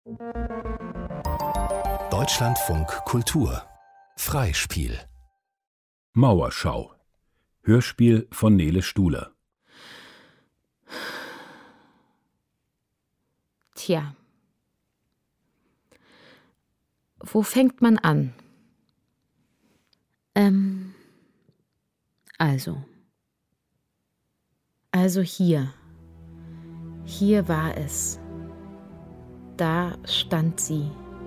Deutschlandfunk Kultur Freispiel Mauerschau. Hörspiel von Nele Stuhler. Tja. Wo fängt man an? Also hier. Hier war es. Da stand sie.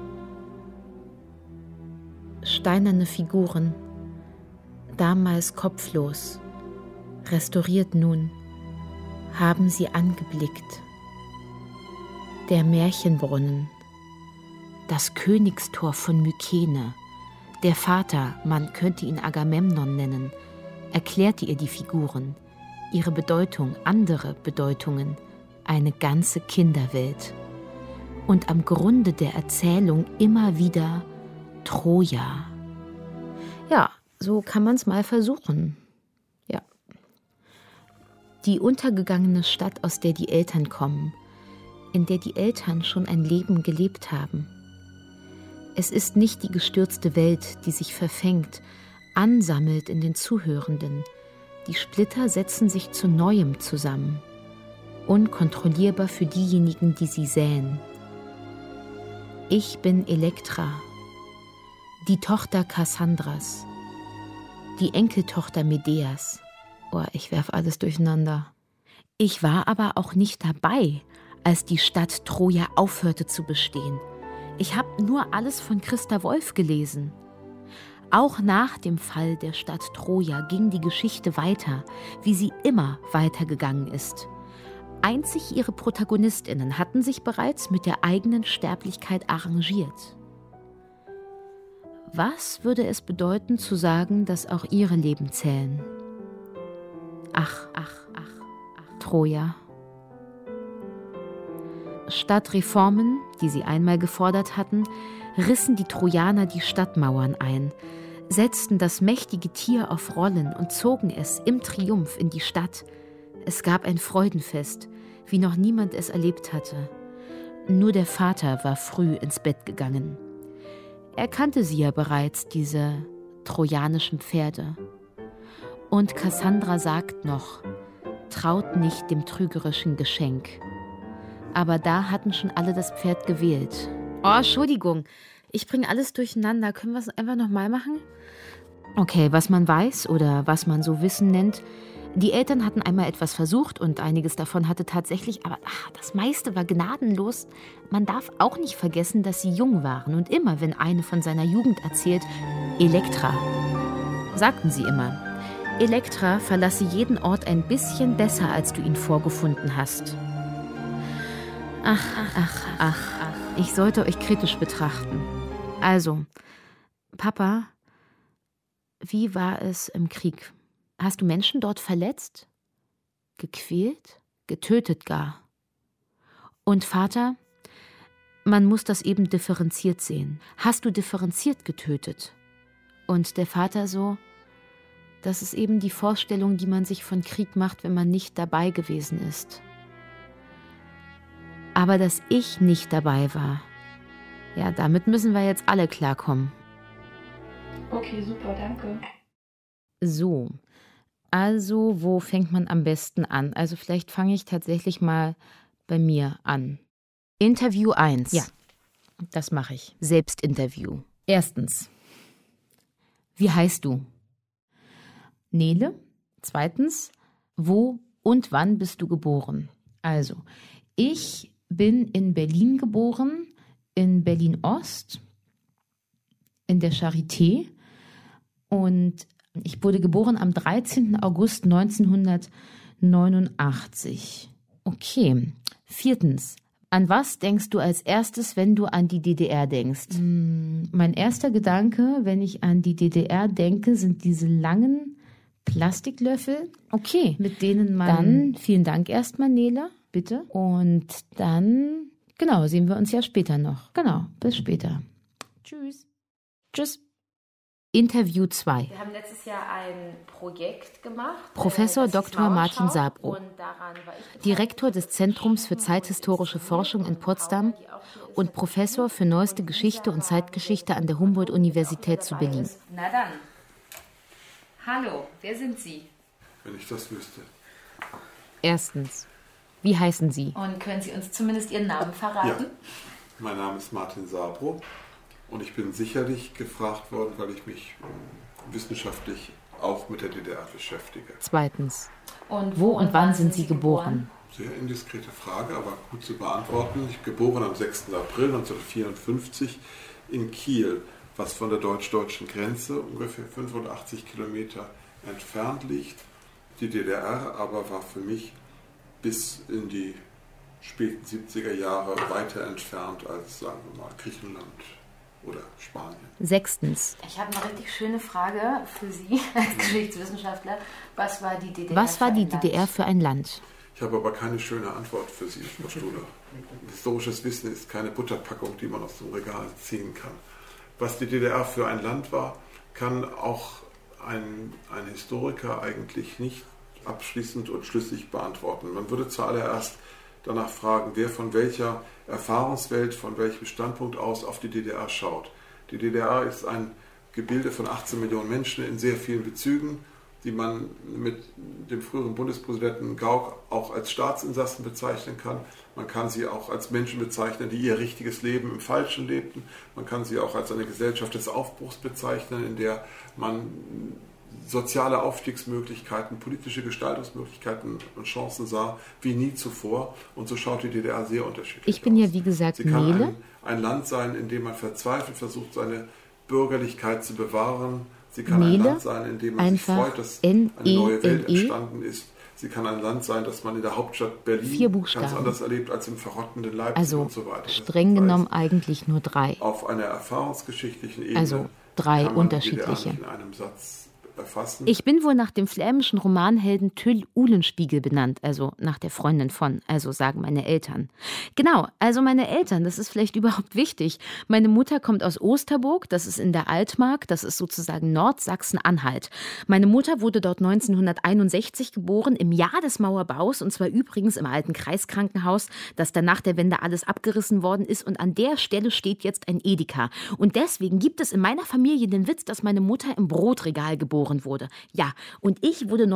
Steinerne Figuren, damals kopflos, restauriert nun, haben sie angeblickt. Der Märchenbrunnen, das Königstor von Mykene, der Vater, man könnte ihn Agamemnon nennen, erklärte ihr die Figuren, ihre Bedeutung, andere Bedeutungen, eine ganze Kinderwelt. Und am Grunde der Erzählung immer wieder Troja. Ja, so kann man es mal versuchen. Ja. Die untergegangene Stadt, aus der die Eltern kommen, in der die Eltern schon ein Leben gelebt haben. Es ist nicht die gestürzte Welt, die sich verfängt, ansammelt in den Zuhörenden. Die Splitter setzen sich zu Neuem zusammen. Unkontrollierbar für diejenigen, die sie säen. Ich bin Elektra, die Tochter Kassandras, die Enkeltochter Medeas. Oh, ich werf alles durcheinander. Ich war aber auch nicht dabei, als die Stadt Troja aufhörte zu bestehen. Ich habe nur alles von Christa Wolf gelesen. Auch nach dem Fall der Stadt Troja ging die Geschichte weiter, wie sie immer weitergegangen ist. Einzig ihre ProtagonistInnen hatten sich bereits mit der eigenen Sterblichkeit arrangiert. Was würde es bedeuten, zu sagen, dass auch ihre Leben zählen? Ach, Troja. Statt Reformen, die sie einmal gefordert hatten, rissen die Trojaner die Stadtmauern ein, setzten das mächtige Tier auf Rollen und zogen es im Triumph in die Stadt. Es gab ein Freudenfest, wie noch niemand es erlebt hatte. Nur der Vater war früh ins Bett gegangen. Er kannte sie ja bereits, diese trojanischen Pferde. Und Kassandra sagt noch, traut nicht dem trügerischen Geschenk. Aber da hatten schon alle das Pferd gewählt. Oh, Entschuldigung, ich bringe alles durcheinander. Können wir es einfach nochmal machen? Okay, was man weiß oder was man so Wissen nennt. Die Eltern hatten einmal etwas versucht und einiges davon hatte tatsächlich, aber das meiste war gnadenlos. Man darf auch nicht vergessen, dass sie jung waren und immer, wenn eine von seiner Jugend erzählt, Elektra, sagten sie immer, Elektra verlasse jeden Ort ein bisschen besser, als du ihn vorgefunden hast. Ach, ich sollte euch kritisch betrachten. Also, Papa, wie war es im Krieg? Hast du Menschen dort verletzt? Gequält? Getötet gar? Und Vater, man muss das eben differenziert sehen. Hast du differenziert getötet? Und der Vater so, das ist eben die Vorstellung, die man sich von Krieg macht, wenn man nicht dabei gewesen ist. Aber dass ich nicht dabei war, ja, damit müssen wir jetzt alle klarkommen. Okay, super, danke. So, also wo fängt man am besten an? Also vielleicht fange ich tatsächlich mal bei mir an. Interview 1. Ja, das mache ich. Selbstinterview. Erstens, wie heißt du? Nele. Zweitens, wo und wann bist du geboren? Also, ich bin in Berlin geboren, in Berlin-Ost, in der Charité. Und ich wurde geboren am 13. August 1989. Okay. Viertens, an was denkst du als erstes, wenn du an die DDR denkst? Mein erster Gedanke, wenn ich an die DDR denke, sind diese langen Plastiklöffel. Okay. Mit denen man... Dann, vielen Dank erstmal, Nele, bitte. Und dann, genau, sehen wir uns ja später noch. Genau, bis später. Tschüss. Tschüss. Interview 2. Wir haben letztes Jahr ein Projekt gemacht. Professor Dr. Martin Sabro, Direktor des Zentrums für zeithistorische Forschung in Potsdam und Professor für neueste Geschichte und Zeitgeschichte an der Humboldt-Universität zu Berlin. Na dann. Hallo, wer sind Sie? Wenn ich das wüsste. Erstens, wie heißen Sie? Und können Sie uns zumindest Ihren Namen verraten? Ja. Mein Name ist Martin Sabro und ich bin sicherlich gefragt worden, weil ich mich wissenschaftlich auch mit der DDR beschäftige. Zweitens, wo und wann sind Sie geboren? Sehr indiskrete Frage, aber gut zu beantworten. Ich bin geboren am 6. April 1954 in Kiel, was von der deutsch-deutschen Grenze ungefähr 85 Kilometer entfernt liegt. Die DDR aber war für mich bis in die späten 70er Jahre weiter entfernt als, sagen wir mal, Griechenland oder Spanien. Sechstens, Ich habe eine richtig schöne Frage für Sie als Geschichtswissenschaftler. Was war die DDR was war die DDR für ein Land? Ich habe aber keine schöne Antwort für Sie, Frau Studer. Historisches Wissen ist keine Butterpackung, die man aus dem Regal ziehen kann. Was die DDR für ein Land war, kann auch ein Historiker eigentlich nicht abschließend und schlüssig beantworten. Man würde zuallererst danach fragen, wer von welcher Erfahrungswelt, von welchem Standpunkt aus auf die DDR schaut. Die DDR ist ein Gebilde von 18 Millionen Menschen in sehr vielen Bezügen, die man mit dem früheren Bundespräsidenten Gauck auch als Staatsinsassen bezeichnen kann. Man kann sie auch als Menschen bezeichnen, die ihr richtiges Leben im Falschen lebten. Man kann sie auch als eine Gesellschaft des Aufbruchs bezeichnen, in der man soziale Aufstiegsmöglichkeiten, politische Gestaltungsmöglichkeiten und Chancen sah, wie nie zuvor. Und so schaut die DDR sehr unterschiedlich Ich bin aus. ja, wie gesagt, Sie kann Nele. ein Land sein, in dem man verzweifelt versucht, seine Bürgerlichkeit zu bewahren. Sie kann Nele, ein Land sein, in dem man sich einfach freut, dass eine neue Welt N-E-L-E. entstanden ist. Sie kann ein Land sein, das man in der Hauptstadt Berlin 4 Buchstaben. ganz anders erlebt als im verrottenden Leipzig Also und so weiter. streng genommen eigentlich nur 3. Auf einer erfahrungsgeschichtlichen Ebene Also 3 kann man unterschiedliche. die DDR nicht in einem Satz erfassen. Ich bin wohl nach dem flämischen Romanhelden Tyll Uhlenspiegel benannt, also nach der Freundin von, also sagen meine Eltern. Genau, also meine Eltern, das ist vielleicht überhaupt wichtig. Meine Mutter kommt aus Osterburg, das ist in der Altmark, das ist sozusagen Nordsachsen-Anhalt. Meine Mutter wurde dort 1961 geboren, im Jahr des Mauerbaus, und zwar übrigens im alten Kreiskrankenhaus, das dann nach der Wende alles abgerissen worden ist, und an der Stelle steht jetzt ein Edeka. Und deswegen gibt es in meiner Familie den Witz, dass meine Mutter im Brotregal geboren wurde. Ja, und ich wurde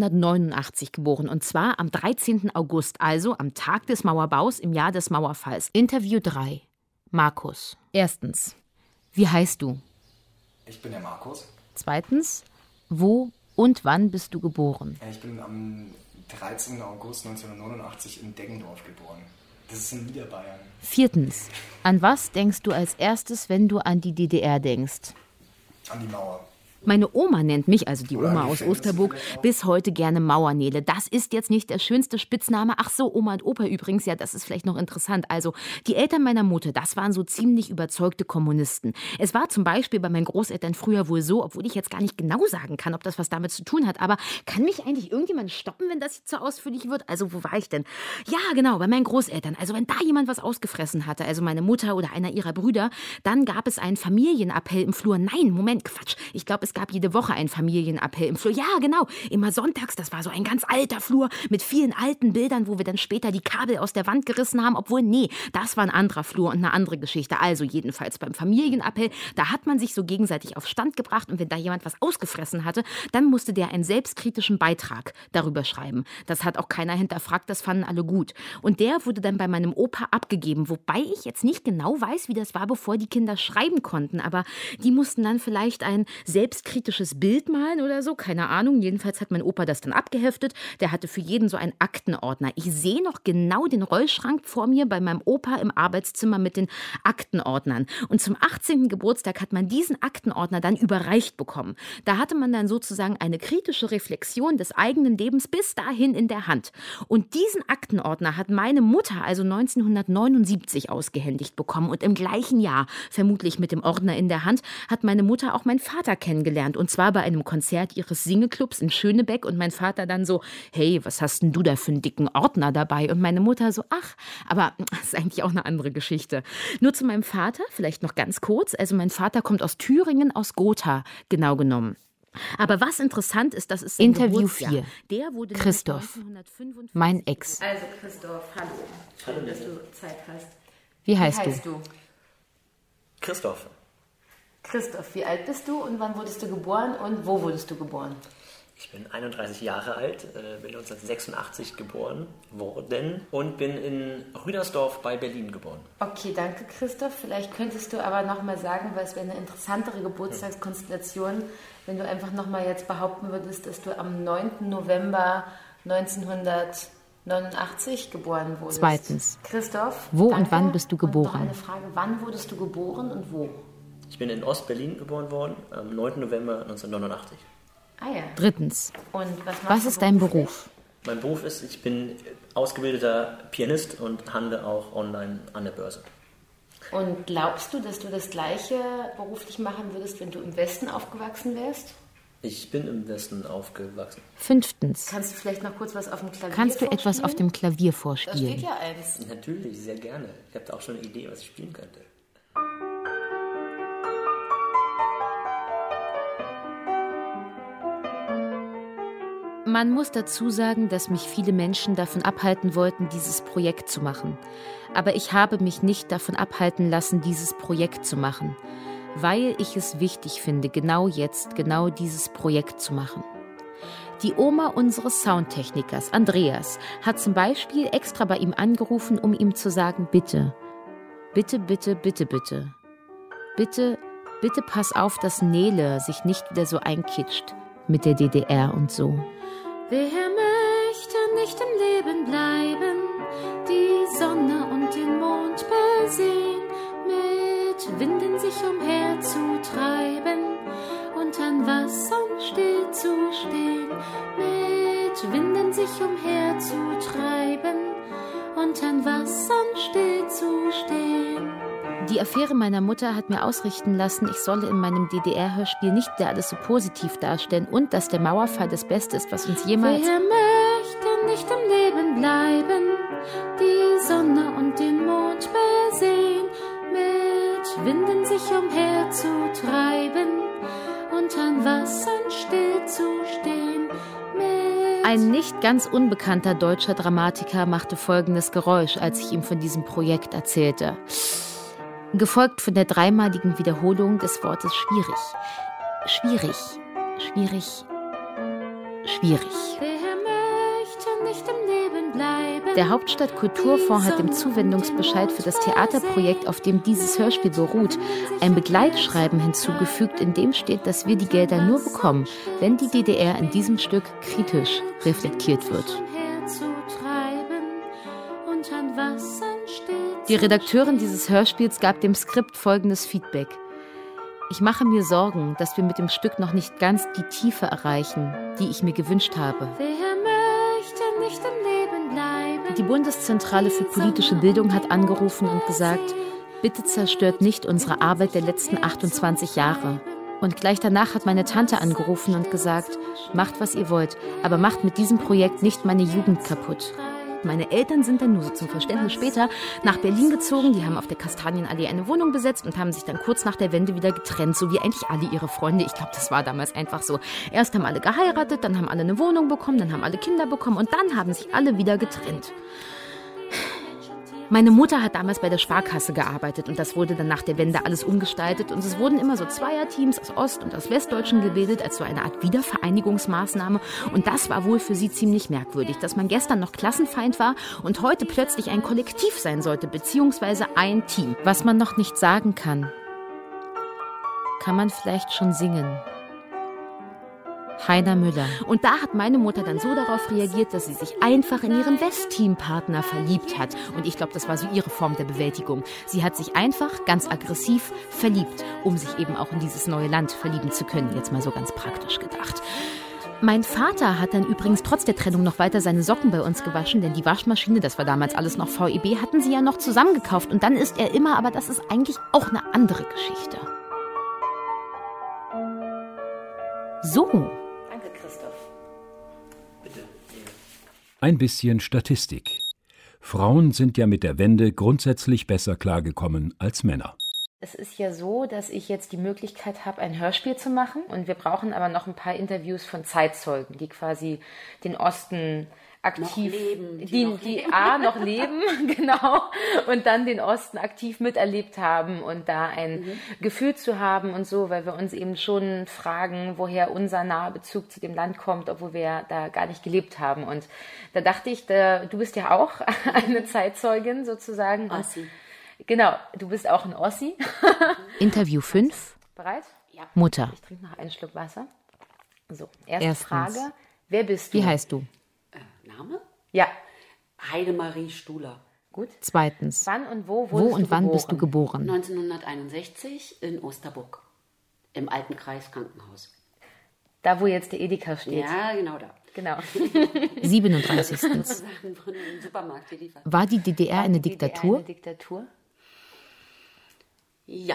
1989 geboren, und zwar am 13. August, also am Tag des Mauerbaus im Jahr des Mauerfalls. Interview 3. Markus. Erstens, wie heißt du? Ich bin der Markus. Zweitens, wo und wann bist du geboren? Ich bin am 13. August 1989 in Deggendorf geboren. Das ist in Niederbayern. Viertens, an was denkst du als erstes, wenn du an die DDR denkst? An die Mauer. Meine Oma nennt mich, also die Oder Oma an die aus Gefängnisse Osterburg, vielleicht auch. bis heute gerne Mauernele. Das ist jetzt nicht der schönste Spitzname. Ach so, Oma und Opa übrigens, ja, das ist vielleicht noch interessant. Also, die Eltern meiner Mutter, das waren so ziemlich überzeugte Kommunisten. Es war zum Beispiel bei meinen Großeltern früher wohl so, obwohl ich jetzt gar nicht genau sagen kann, ob das was damit zu tun hat, aber kann mich eigentlich irgendjemand stoppen, wenn das jetzt so ausführlich wird? Also, wo war ich denn? Ja, genau, bei meinen Großeltern. Also, wenn da jemand was ausgefressen hatte, also meine Mutter oder einer ihrer Brüder, dann gab es einen Familienappell im Flur. Nein, Moment, Quatsch. Ich glaube, es gab jede Woche einen Familienappell im Flur. Ja, genau, immer sonntags. Das war so ein ganz alter Flur mit vielen alten Bildern, wo wir dann später die Kabel aus der Wand gerissen haben. Obwohl, nee, das war ein anderer Flur und eine andere Geschichte. Also jedenfalls beim Familienappell, da hat man sich so gegenseitig auf Stand gebracht, und wenn da jemand was ausgefressen hatte, dann musste der einen selbstkritischen Beitrag darüber schreiben. Das hat auch keiner hinterfragt, das fanden alle gut. Und der wurde dann bei meinem Opa abgegeben, wobei ich jetzt nicht genau weiß, wie das war, bevor die Kinder schreiben konnten, aber die mussten dann vielleicht ein selbstkritisches Bild malen oder so, keine Ahnung. Jedenfalls hat mein Opa das dann abgeheftet. Der hatte für jeden so einen Aktenordner. Ich sehe noch genau den Rollschrank vor mir bei meinem Opa im Arbeitszimmer mit den Aktenordnern. Und zum 18. Geburtstag hat man diesen Aktenordner dann überreicht bekommen. Da hatte man dann sozusagen eine kritische Reflexion des eigenen Lebens bis dahin in der Hand. Und diesen Aktenordner hat meine Mutter also 1979 ausgehändigt bekommen. Und im gleichen Jahr, vermutlich mit dem Ordner in der Hand, hat meine Mutter auch meinen Vater kennengelernt. kennengelernt. Und zwar bei einem Konzert ihres Singeclubs in Schönebeck. Und mein Vater dann so, hey, was hast denn du da für einen dicken Ordner dabei? Und meine Mutter so, ach, aber das ist eigentlich auch eine andere Geschichte. Nur zu meinem Vater, vielleicht noch ganz kurz. Also mein Vater kommt aus Thüringen, aus Gotha, genau genommen. Aber was interessant ist, das ist sein Interview Geburtsjahr. 4. Der wurde Christoph, 1955 mein Ex. Also Christoph, hallo. Schön, dass du Zeit hast. Wie heißt du? Christoph. Christoph, wie alt bist du und wann wurdest du geboren und wo wurdest du geboren? Ich bin 31 Jahre alt, bin 1986 geboren worden und bin in Rüdersdorf bei Berlin geboren. Okay, danke Christoph. Vielleicht könntest du aber nochmal sagen, weil es wäre eine interessantere Geburtstagskonstellation, wenn du einfach nochmal jetzt behaupten würdest, dass du am 9. November 1989 geboren wurdest. Zweitens. Christoph, wo danke. und wann bist du geboren? Und noch eine Frage, wann wurdest du geboren und wo? Ich bin in Ostberlin geboren worden, am 9. November 1989. Ah ja. Drittens. Und was ist dein Beruf? Mein Beruf ist, ich bin ausgebildeter Pianist und handle auch online an der Börse. Und glaubst du, dass du das Gleiche beruflich machen würdest, wenn du im Westen aufgewachsen wärst? Ich bin im Westen aufgewachsen. Fünftens. Kannst du vielleicht noch kurz was auf dem Klavier Kannst du vorspielen? etwas auf dem Klavier Da vorspielen? steht ja eins. Natürlich, sehr gerne. Ich habe da auch schon eine Idee, was ich spielen könnte. Man muss dazu sagen, dass mich viele Menschen davon abhalten wollten, dieses Projekt zu machen. Aber ich habe mich nicht davon abhalten lassen, dieses Projekt zu machen, weil ich es wichtig finde, genau jetzt, genau dieses Projekt zu machen. Die Oma unseres Soundtechnikers, Andreas, hat zum Beispiel extra bei ihm angerufen, um ihm zu sagen, bitte, bitte, bitte, bitte, bitte, bitte, bitte pass auf, dass Nele sich nicht wieder so einkitscht mit der DDR und so. Wer möchte nicht im Leben bleiben, die Sonne und den Mond besehen, mit Winden sich umherzutreiben und an Wassern stillzustehen, mit Winden sich umherzutreiben und an Wassern stillzustehen. Die Affäre meiner Mutter hat mir ausrichten lassen, ich solle in meinem DDR-Hörspiel nicht wieder alles so positiv darstellen und dass der Mauerfall das Beste ist, was uns jemals... Wer möchte nicht im Leben bleiben, die Sonne und den Mond besehen, mit Winden sich umherzutreiben und an Wassern stillzustehen. Ein nicht ganz unbekannter deutscher Dramatiker machte folgendes Geräusch, als ich ihm von diesem Projekt erzählte. Gefolgt von der dreimaligen Wiederholung des Wortes schwierig. Schwierig, schwierig, schwierig. Der Hauptstadt-Kulturfonds hat dem Zuwendungsbescheid für das Theaterprojekt, auf dem dieses Hörspiel beruht, ein Begleitschreiben hinzugefügt, in dem steht, dass wir die Gelder nur bekommen, wenn die DDR in diesem Stück kritisch reflektiert wird. Die Redakteurin dieses Hörspiels gab dem Skript folgendes Feedback. Ich mache mir Sorgen, dass wir mit dem Stück noch nicht ganz die Tiefe erreichen, die ich mir gewünscht habe. Die Bundeszentrale für politische Bildung hat angerufen und gesagt, bitte zerstört nicht unsere Arbeit der letzten 28 Jahre. Und gleich danach hat meine Tante angerufen und gesagt, macht, was ihr wollt, aber macht mit diesem Projekt nicht meine Jugend kaputt. Meine Eltern sind dann nur so zum Verständnis später nach Berlin gezogen. Die haben auf der Kastanienallee eine Wohnung besetzt und haben sich dann kurz nach der Wende wieder getrennt, so wie eigentlich alle ihre Freunde. Ich glaube, das war damals einfach so. Erst haben alle geheiratet, dann haben alle eine Wohnung bekommen, dann haben alle Kinder bekommen und dann haben sich alle wieder getrennt. Meine Mutter hat damals bei der Sparkasse gearbeitet und das wurde dann nach der Wende alles umgestaltet und es wurden immer so Zweierteams aus Ost- und aus Westdeutschen gebildet als so eine Art Wiedervereinigungsmaßnahme und das war wohl für sie ziemlich merkwürdig, dass man gestern noch Klassenfeind war und heute plötzlich ein Kollektiv sein sollte, beziehungsweise ein Team. Was man noch nicht sagen kann man vielleicht schon singen. Heiner Müller. Und da hat meine Mutter dann so darauf reagiert, dass sie sich einfach in ihren Westteam-Partner verliebt hat. Und ich glaube, das war so ihre Form der Bewältigung. Sie hat sich einfach ganz aggressiv verliebt, um sich eben auch in dieses neue Land verlieben zu können. Jetzt mal so ganz praktisch gedacht. Mein Vater hat dann übrigens trotz der Trennung noch weiter seine Socken bei uns gewaschen, denn die Waschmaschine, das war damals alles noch VEB, hatten sie ja noch zusammengekauft. Und dann ist er immer, aber das ist eigentlich auch eine andere Geschichte. So. Danke, Christoph. Bitte. Ein bisschen Statistik. Frauen sind ja mit der Wende grundsätzlich besser klargekommen als Männer. Es ist ja so, dass ich jetzt die Möglichkeit habe, ein Hörspiel zu machen. Und wir brauchen aber noch ein paar Interviews von Zeitzeugen, die quasi den Osten aktiv, die noch leben, genau, und dann den Osten aktiv miterlebt haben und da ein Gefühl zu haben und so, weil wir uns eben schon fragen, woher unser naher Bezug zu dem Land kommt, obwohl wir da gar nicht gelebt haben. Und da dachte ich, du bist ja auch eine Zeitzeugin sozusagen. Ossi. Genau, du bist auch ein Ossi. Interview 5. Bereit? Ja. Mutter. Ich trinke noch einen Schluck Wasser. So, erste Erstens. Frage. Wer bist du? Wie heißt du? Name? Ja, Heidemarie Stuhler. gut. Zweitens. Wann und wo Wo wurdest und du wann geboren? bist du geboren? 1961 in Osterburg. Im alten Kreiskrankenhaus. Da, wo jetzt der Edeka steht. Ja, genau da. Genau. 37. Sachen von dem Supermarkt geliefert. War die DDR eine Diktatur? Eine Diktatur? Ja.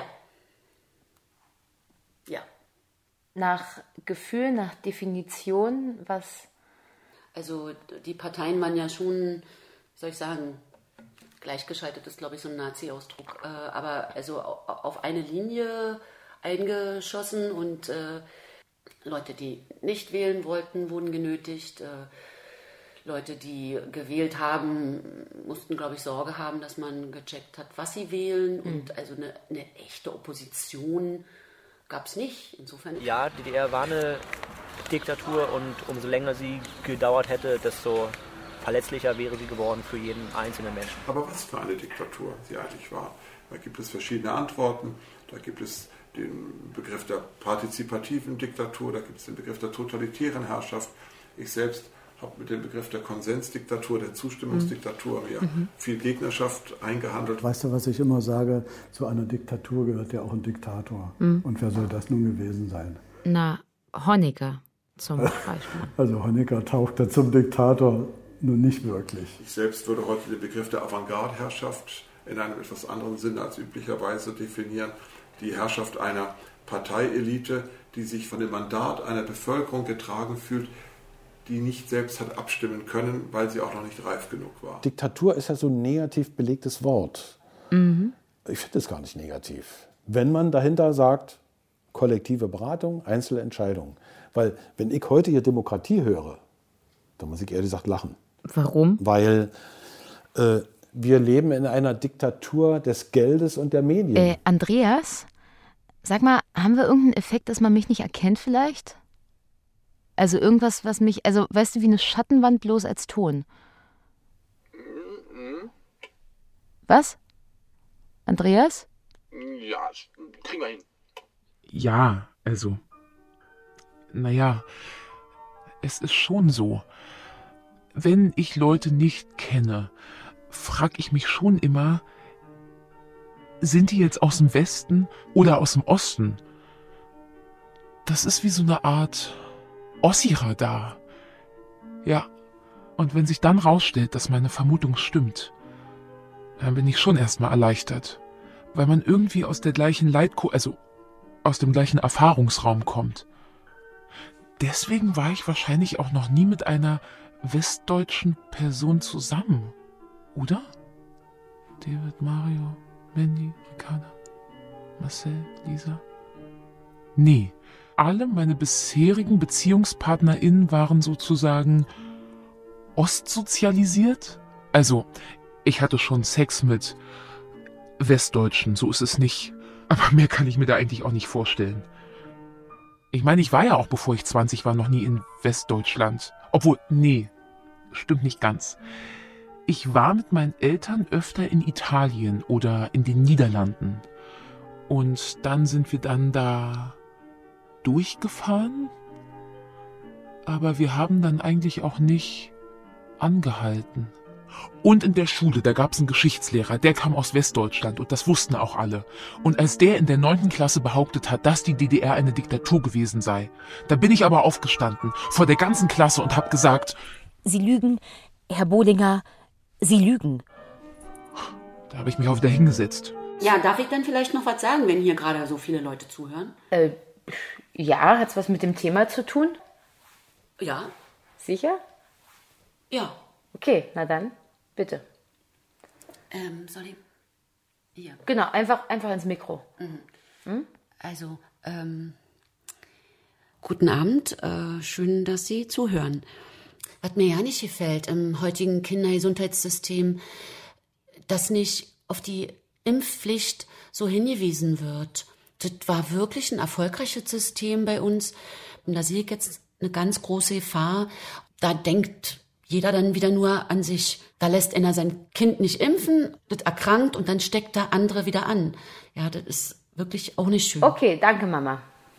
Ja. Nach Gefühl, nach Definition, was... Also die Parteien waren ja schon, wie soll ich sagen, gleichgeschaltet ist, glaube ich, so ein Nazi-Ausdruck. Aber also auf eine Linie eingeschossen und Leute, die nicht wählen wollten, wurden genötigt. Leute, die gewählt haben, mussten, glaube ich, Sorge haben, dass man gecheckt hat, was sie wählen. Und also eine echte Opposition gab es nicht. Insofern. Ja, die DDR war eine Diktatur und umso länger sie gedauert hätte, desto verletzlicher wäre sie geworden für jeden einzelnen Menschen. Aber was für eine Diktatur sie eigentlich war. Da gibt es verschiedene Antworten. Da gibt es den Begriff der partizipativen Diktatur, da gibt es den Begriff der totalitären Herrschaft. Ich selbst habe mit dem Begriff der Konsensdiktatur, der Zustimmungsdiktatur mir viel Gegnerschaft eingehandelt. Weißt du, was ich immer sage? Zu einer Diktatur gehört ja auch ein Diktator. Und wer soll das nun gewesen sein? Na, Honecker zum Beispiel. Also Honecker tauchte zum Diktator nun nicht wirklich. Ich selbst würde heute den Begriff der Avantgarde-Herrschaft in einem etwas anderen Sinne als üblicherweise definieren. Die Herrschaft einer Parteielite, die sich von dem Mandat einer Bevölkerung getragen fühlt, die nicht selbst hat abstimmen können, weil sie auch noch nicht reif genug war. Diktatur ist ja so ein negativ belegtes Wort. Ich finde es gar nicht negativ. Wenn man dahinter sagt, kollektive Beratung, Einzelentscheidung. Weil wenn ich heute hier Demokratie höre, dann muss ich ehrlich gesagt lachen. Warum? Weil wir leben in einer Diktatur des Geldes und der Medien. Andreas, sag mal, haben wir irgendeinen Effekt, dass man mich nicht erkennt vielleicht? Also irgendwas, was mich, also weißt du, wie eine Schattenwand bloß als Ton. Was? Andreas? Ja, kriegen wir hin. Ja, also, naja, es ist schon so. Wenn ich Leute nicht kenne, frage ich mich schon immer, sind die jetzt aus dem Westen oder aus dem Osten? Das ist wie so eine Art Ossi-Radar. Ja, und wenn sich dann rausstellt, dass meine Vermutung stimmt, dann bin ich schon erstmal erleichtert, weil man irgendwie aus der gleichen also aus dem gleichen Erfahrungsraum kommt. Deswegen war ich wahrscheinlich auch noch nie mit einer westdeutschen Person zusammen, oder? David, Mario, Mandy, Ricarda, Marcel, Lisa? Nee, alle meine bisherigen BeziehungspartnerInnen waren sozusagen ostsozialisiert. Also, ich hatte schon Sex mit Westdeutschen, so ist es nicht. Aber mehr kann ich mir da eigentlich auch nicht vorstellen. Ich meine, ich war ja auch, bevor ich 20 war, noch nie in Westdeutschland. Obwohl, nee, stimmt nicht ganz. Ich war mit meinen Eltern öfter in Italien oder in den Niederlanden. Und dann sind wir dann da durchgefahren. Aber wir haben dann eigentlich auch nicht angehalten. Und in der Schule, da gab es einen Geschichtslehrer, der kam aus Westdeutschland und das wussten auch alle. Und als der in der 9. Klasse behauptet hat, dass die DDR eine Diktatur gewesen sei, da bin ich aber aufgestanden vor der ganzen Klasse und habe gesagt: Sie lügen, Herr Bohlinger, Sie lügen. Da habe ich mich auch wieder hingesetzt. Ja, darf ich dann vielleicht noch was sagen, wenn hier gerade so viele Leute zuhören? Ja, hat es was mit dem Thema zu tun? Ja. Sicher? Ja. Okay, na dann, bitte. Soll ich? Hier. Genau, einfach ins Mikro. Also, guten Abend, schön, dass Sie zuhören. Was mir ja nicht gefällt im heutigen Kindergesundheitssystem, dass nicht auf die Impfpflicht so hingewiesen wird. Das war wirklich ein erfolgreiches System bei uns. Und da sehe ich jetzt eine ganz große Gefahr. Da denkt jeder dann wieder nur an sich. Da lässt einer sein Kind nicht impfen, das erkrankt und dann steckt da andere wieder an. Ja, das ist wirklich auch nicht schön. Okay, danke, Mama.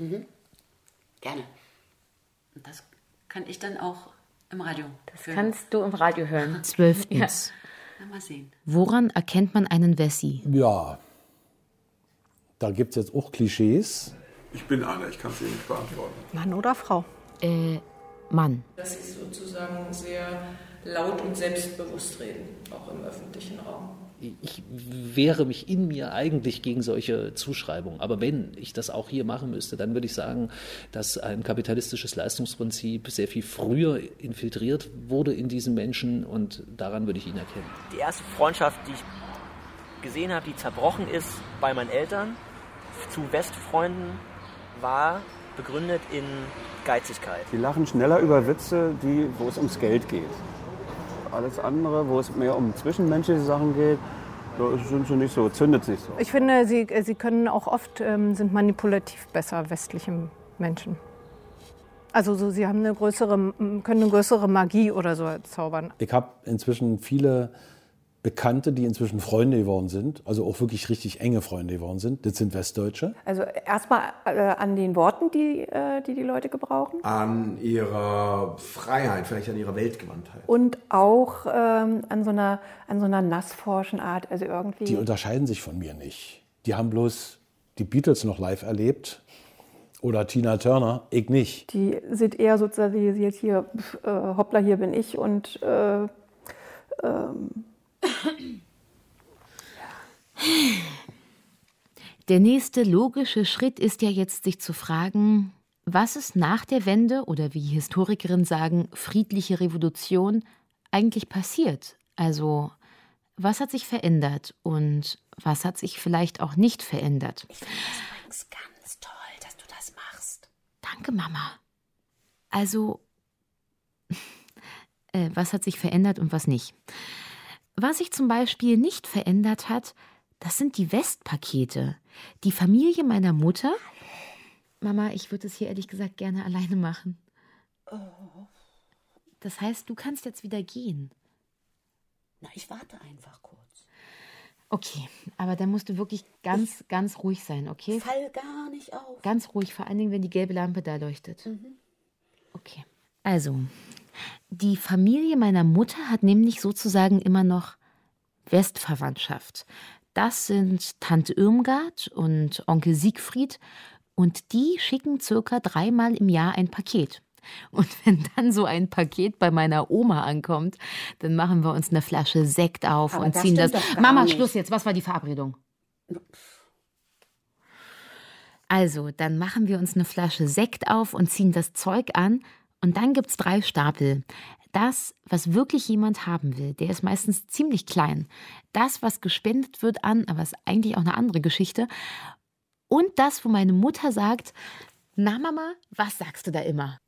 Gerne. Und das kann ich dann auch im Radio Das kannst du im Radio hören. 12. Ja. Na, mal sehen. Woran erkennt man einen Wessi? Ja, da gibt es jetzt auch Klischees. Ich bin einer, ich kann es dir nicht beantworten. Mann oder Frau? Mann. Dass sie sozusagen sehr laut und selbstbewusst reden, auch im öffentlichen Raum. Ich wehre mich in mir eigentlich gegen solche Zuschreibungen. Aber wenn ich das auch hier machen müsste, dann würde ich sagen, dass ein kapitalistisches Leistungsprinzip sehr viel früher infiltriert wurde in diesen Menschen und daran würde ich ihn erkennen. Die erste Freundschaft, die ich gesehen habe, die zerbrochen ist bei meinen Eltern zu Westfreunden, war begründet in Geizigkeit. Die lachen schneller über Witze, wo es ums Geld geht. Alles andere, wo es mehr um zwischenmenschliche Sachen geht, sind sie nicht so, zündet sich so. Ich finde, sie können auch oft, sind manipulativ besser, westliche Menschen. Also so, sie haben können eine größere Magie oder so zaubern. Ich habe inzwischen viele Bekannte, die inzwischen Freunde geworden sind, also auch wirklich richtig enge Freunde geworden sind. Das sind Westdeutsche. Also erstmal an den Worten, die Leute gebrauchen. An ihrer Freiheit, vielleicht an ihrer Weltgewandtheit. Und auch an so einer nassforschen Art. Also irgendwie. Die unterscheiden sich von mir nicht. Die haben bloß die Beatles noch live erlebt oder Tina Turner, ich nicht. Die sind eher sozialisiert hier, hoppla, hier bin ich und Der nächste logische Schritt ist ja jetzt, sich zu fragen, was ist nach der Wende oder wie Historikerinnen sagen, friedliche Revolution eigentlich passiert? Also, was hat sich verändert und was hat sich vielleicht auch nicht verändert? Ich finde das übrigens ganz toll, dass du das machst. Danke, Mama. Also, was hat sich verändert und was nicht? Was sich zum Beispiel nicht verändert hat, das sind die Westpakete. Die Familie meiner Mutter. Mama, ich würde es hier ehrlich gesagt gerne alleine machen. Das heißt, du kannst jetzt wieder gehen. Na, ich warte einfach kurz. Okay, aber dann musst du wirklich ganz, ganz ruhig sein, okay? Fall gar nicht auf. Ganz ruhig, vor allen Dingen, wenn die gelbe Lampe da leuchtet. Okay, also, die Familie meiner Mutter hat nämlich sozusagen immer noch Westverwandtschaft. Das sind Tante Irmgard und Onkel Siegfried und die schicken circa 3-mal im Jahr ein Paket. Und wenn dann so ein Paket bei meiner Oma ankommt, dann machen wir uns eine Flasche Sekt auf aber und ziehen das. Mama, nicht. Schluss jetzt. Was war die Verabredung? Also, dann machen wir uns eine Flasche Sekt auf und ziehen das Zeug an. Und dann gibt's 3 Stapel. Das, was wirklich jemand haben will, der ist meistens ziemlich klein. Das, was gespendet wird an, aber ist eigentlich auch eine andere Geschichte. Und das, wo meine Mutter sagt, na Mama, was sagst du da immer?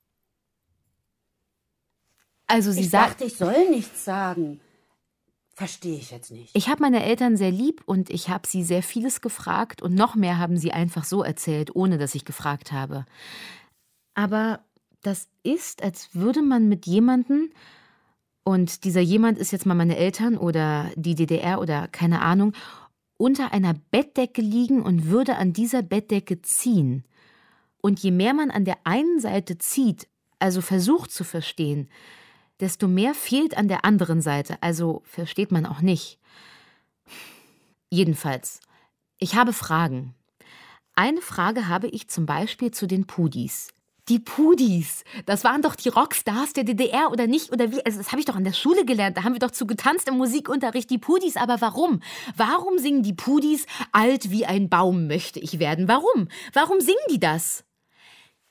Also sie sagt, ich soll nichts sagen. Verstehe ich jetzt nicht. Ich habe meine Eltern sehr lieb und ich habe sie sehr vieles gefragt und noch mehr haben sie einfach so erzählt, ohne dass ich gefragt habe. Aber das ist, als würde man mit jemandem, und dieser jemand ist jetzt mal meine Eltern oder die DDR oder keine Ahnung, unter einer Bettdecke liegen und würde an dieser Bettdecke ziehen. Und je mehr man an der einen Seite zieht, also versucht zu verstehen, desto mehr fehlt an der anderen Seite, also versteht man auch nicht. Jedenfalls, ich habe Fragen. Eine Frage habe ich zum Beispiel zu den Pudis. Die Pudis, das waren doch die Rockstars der DDR oder nicht? Oder wie? Also das habe ich doch an der Schule gelernt, da haben wir doch zu getanzt im Musikunterricht, die Pudis. Aber warum? Warum singen die Pudis, alt wie ein Baum möchte ich werden? Warum? Warum singen die das?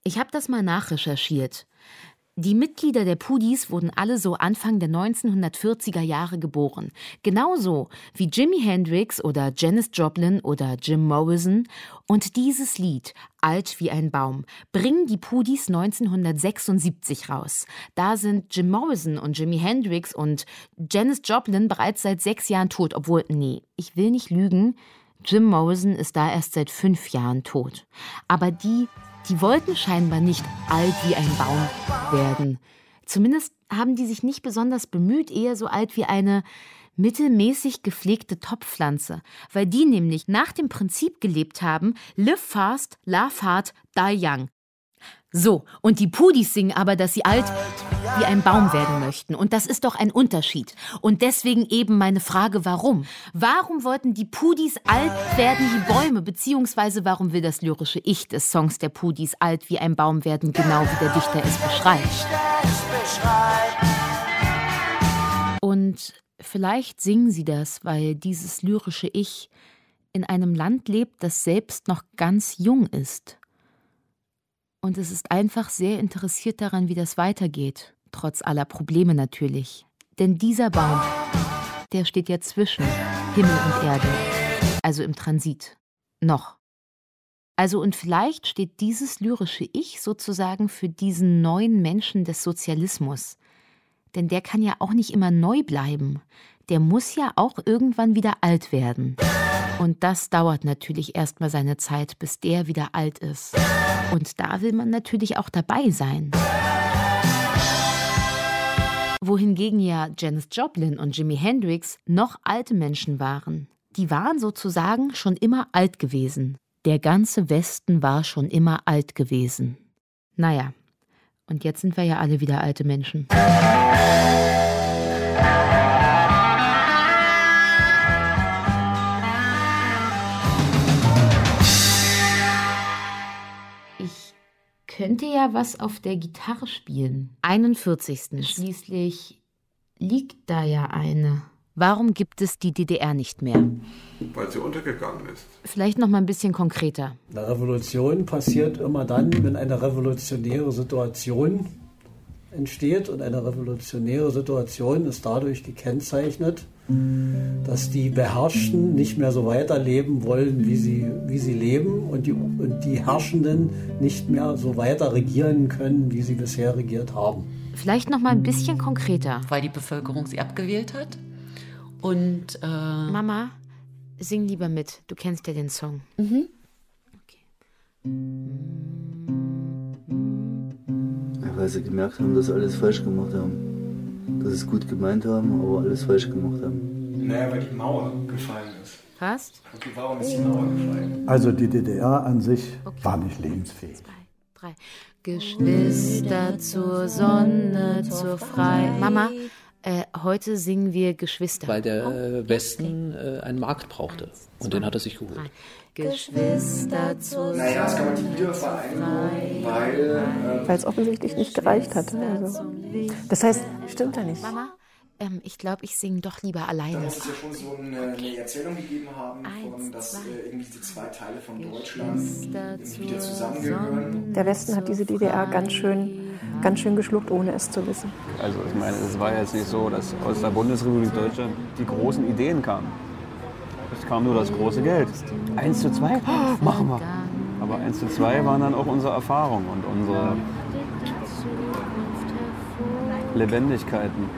Ich habe das mal nachrecherchiert. Die Mitglieder der Pudis wurden alle so Anfang der 1940er Jahre geboren. Genauso wie Jimi Hendrix oder Janis Joplin oder Jim Morrison. Und dieses Lied, Alt wie ein Baum, bringen die Pudis 1976 raus. Da sind Jim Morrison und Jimi Hendrix und Janis Joplin bereits seit 6 Jahren tot. Obwohl, nee, ich will nicht lügen, Jim Morrison ist da erst seit 5 Jahren tot. Aber die wollten scheinbar nicht alt wie ein Baum werden. Zumindest haben die sich nicht besonders bemüht, eher so alt wie eine mittelmäßig gepflegte Topfpflanze, weil die nämlich nach dem Prinzip gelebt haben, live fast, laugh hard, die young. So, und die Pudis singen aber, dass sie alt wie ein Baum werden möchten. Und das ist doch ein Unterschied. Und deswegen eben meine Frage, warum? Warum wollten die Pudis alt werden wie Bäume? Beziehungsweise warum will das lyrische Ich des Songs der Pudis alt wie ein Baum werden, genau wie der Dichter es beschreibt? Und vielleicht singen sie das, weil dieses lyrische Ich in einem Land lebt, das selbst noch ganz jung ist. Und es ist einfach sehr interessiert daran, wie das weitergeht. Trotz aller Probleme natürlich. Denn dieser Baum, der steht ja zwischen Himmel und Erde. Also im Transit. Noch. Also und vielleicht steht dieses lyrische Ich sozusagen für diesen neuen Menschen des Sozialismus. Denn der kann ja auch nicht immer neu bleiben. Der muss ja auch irgendwann wieder alt werden. Und das dauert natürlich erstmal seine Zeit, bis der wieder alt ist. Und da will man natürlich auch dabei sein. Wohingegen ja Janis Joplin und Jimi Hendrix noch alte Menschen waren. Die waren sozusagen schon immer alt gewesen. Der ganze Westen war schon immer alt gewesen. Naja, und jetzt sind wir ja alle wieder alte Menschen. Könnte ja was auf der Gitarre spielen. 41. Schließlich liegt da ja eine. Warum gibt es die DDR nicht mehr? Weil sie untergegangen ist. Vielleicht noch mal ein bisschen konkreter. Eine Revolution passiert immer dann, wenn eine revolutionäre Situation entsteht. Und eine revolutionäre Situation ist dadurch gekennzeichnet, dass die Beherrschten nicht mehr so weiterleben wollen, wie sie leben, und die Herrschenden nicht mehr so weiter regieren können, wie sie bisher regiert haben. Vielleicht noch mal ein bisschen konkreter. Weil die Bevölkerung sie abgewählt hat. Und Mama, sing lieber mit. Du kennst ja den Song. Mhm. Okay. Weil sie gemerkt haben, dass sie alles falsch gemacht haben. Dass sie es gut gemeint haben, aber alles falsch gemacht haben. Naja, weil die Mauer gefallen ist. Was? Okay, warum ist die Mauer gefallen? Also die DDR an sich war nicht lebensfähig. 2, 3. Geschwister zur Sonne, zur Freiheit. Mama, heute singen wir Geschwister. Weil der Westen einen Markt brauchte. Und den hat er sich geholt. Geschwister zur Sonne. Naja, es kann man die Wiedervereinigung, weil es offensichtlich nicht gereicht hat. Also. Das heißt, stimmt da nicht. Mama, ich glaube, ich singe doch lieber alleine. Da muss es ja schon so eine Erzählung gegeben haben, dass irgendwie die 2 Teile von Deutschland wieder zusammengehören. Der Westen hat diese DDR ganz schön geschluckt, ohne es zu wissen. Also ich meine, es war jetzt nicht so, dass aus der Bundesrepublik Deutschland die großen Ideen kamen. Es kam nur das große Geld. 1:2? Oh, machen wir. Aber 1:2 waren dann auch unsere Erfahrungen und unsere Lebendigkeiten.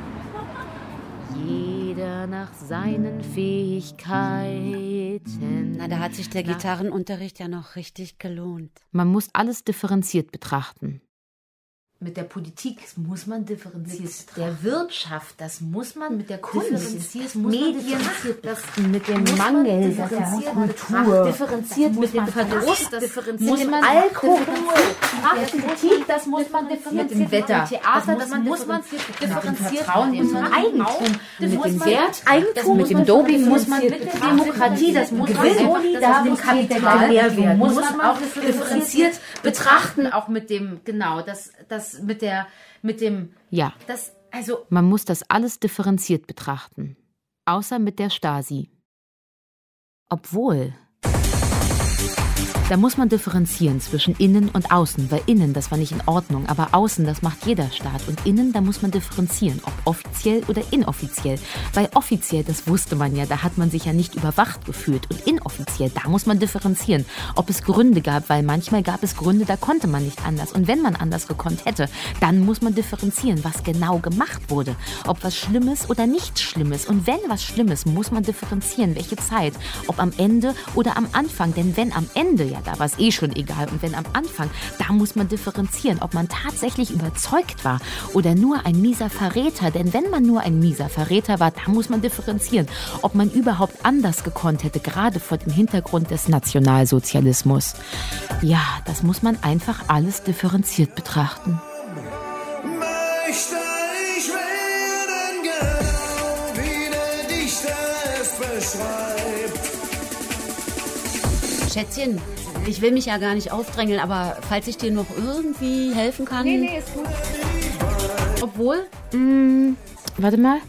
Jeder nach seinen Fähigkeiten. Na, da hat sich der Gitarrenunterricht ja noch richtig gelohnt. Man muss alles differenziert betrachten. Mit der Politik muss man differenziert betrachten. Der Wirtschaft, das muss man mit der Kunst, differenziert, Medien, das mit dem Mangel, Kultur, differenziert mit dem Verdruss, differenziert mit dem Alkohol, Politik, das muss man differenziert mit dem Wetter, Theater, das muss man differenziert mit dem Eigentum, mit dem Wert, Eigentum, mit dem Doping muss man mit der Demokratie, das muss man dem Kapital Mehrwert, muss man auch differenziert betrachten, auch mit dem, genau, das mit dem, ja. Man muss das alles differenziert betrachten. Außer mit der Stasi. Obwohl. Da muss man differenzieren zwischen innen und außen, weil innen, das war nicht in Ordnung, aber außen, das macht jeder Staat. Und innen, da muss man differenzieren, ob offiziell oder inoffiziell. Weil offiziell, das wusste man ja, da hat man sich ja nicht überwacht gefühlt. Und inoffiziell, da muss man differenzieren, ob es Gründe gab, weil manchmal gab es Gründe, da konnte man nicht anders. Und wenn man anders gekonnt hätte, dann muss man differenzieren, was genau gemacht wurde. Ob was Schlimmes oder nichts Schlimmes. Und wenn was Schlimmes, muss man differenzieren, welche Zeit. Ob am Ende oder am Anfang. Denn wenn am Ende, ja, da war es eh schon egal. Und wenn am Anfang, da muss man differenzieren, ob man tatsächlich überzeugt war oder nur ein mieser Verräter. Denn wenn man nur ein mieser Verräter war, da muss man differenzieren, ob man überhaupt anders gekonnt hätte, gerade vor dem Hintergrund des Nationalsozialismus. Ja, das muss man einfach alles differenziert betrachten. Möchte ich werden, genau wie der Dichter es beschreibt. Schätzchen, ich will mich ja gar nicht aufdrängeln, aber falls ich dir noch irgendwie helfen kann... Nee, ist gut. Obwohl, warte mal.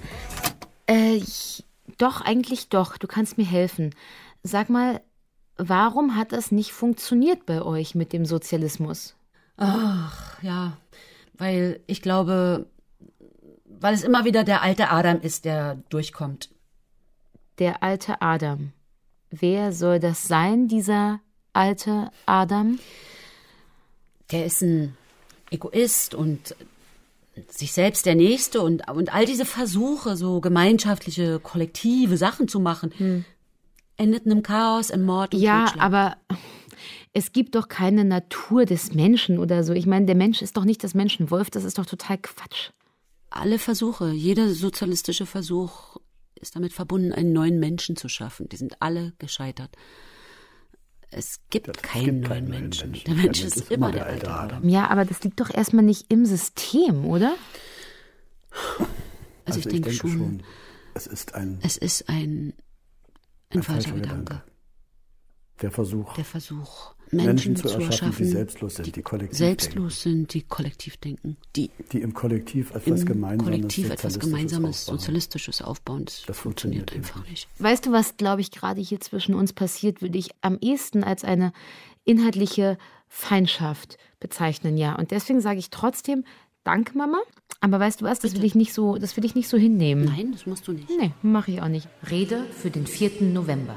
Doch, eigentlich doch. Du kannst mir helfen. Sag mal, warum hat das nicht funktioniert bei euch mit dem Sozialismus? Ach, ja, weil ich glaube, weil es immer wieder der alte Adam ist, der durchkommt. Der alte Adam. Wer soll das sein, dieser alte Adam? Der ist ein Egoist und sich selbst der Nächste und all diese Versuche, so gemeinschaftliche, kollektive Sachen zu machen, endeten im Chaos, im Mord und ja, Totschlag. Aber es gibt doch keine Natur des Menschen oder so. Ich meine, der Mensch ist doch nicht das Menschenwolf, das ist doch total Quatsch. Alle Versuche, jeder sozialistische Versuch ist damit verbunden, einen neuen Menschen zu schaffen. Die sind alle gescheitert. Es gibt keinen neuen Menschen. Der Mensch ist immer der alte Adam. Ja, aber das liegt doch erstmal nicht im System, oder? Also ich denke schon. Es ist ein falscher Gedanke. Der Versuch, Menschen zu erschaffen, die selbstlos sind, die kollektiv selbstlos sind, die kollektiv denken, die im Kollektiv etwas Gemeinsames, Sozialistisches aufbauen. Das funktioniert einfach nicht. Weißt du, was, glaube ich, gerade hier zwischen uns passiert, würde ich am ehesten als eine inhaltliche Feindschaft bezeichnen, ja. Und deswegen sage ich trotzdem, danke, Mama. Aber weißt du was, das will ich nicht so hinnehmen. Nein, das musst du nicht. Nee, mache ich auch nicht. Rede für den 4. November.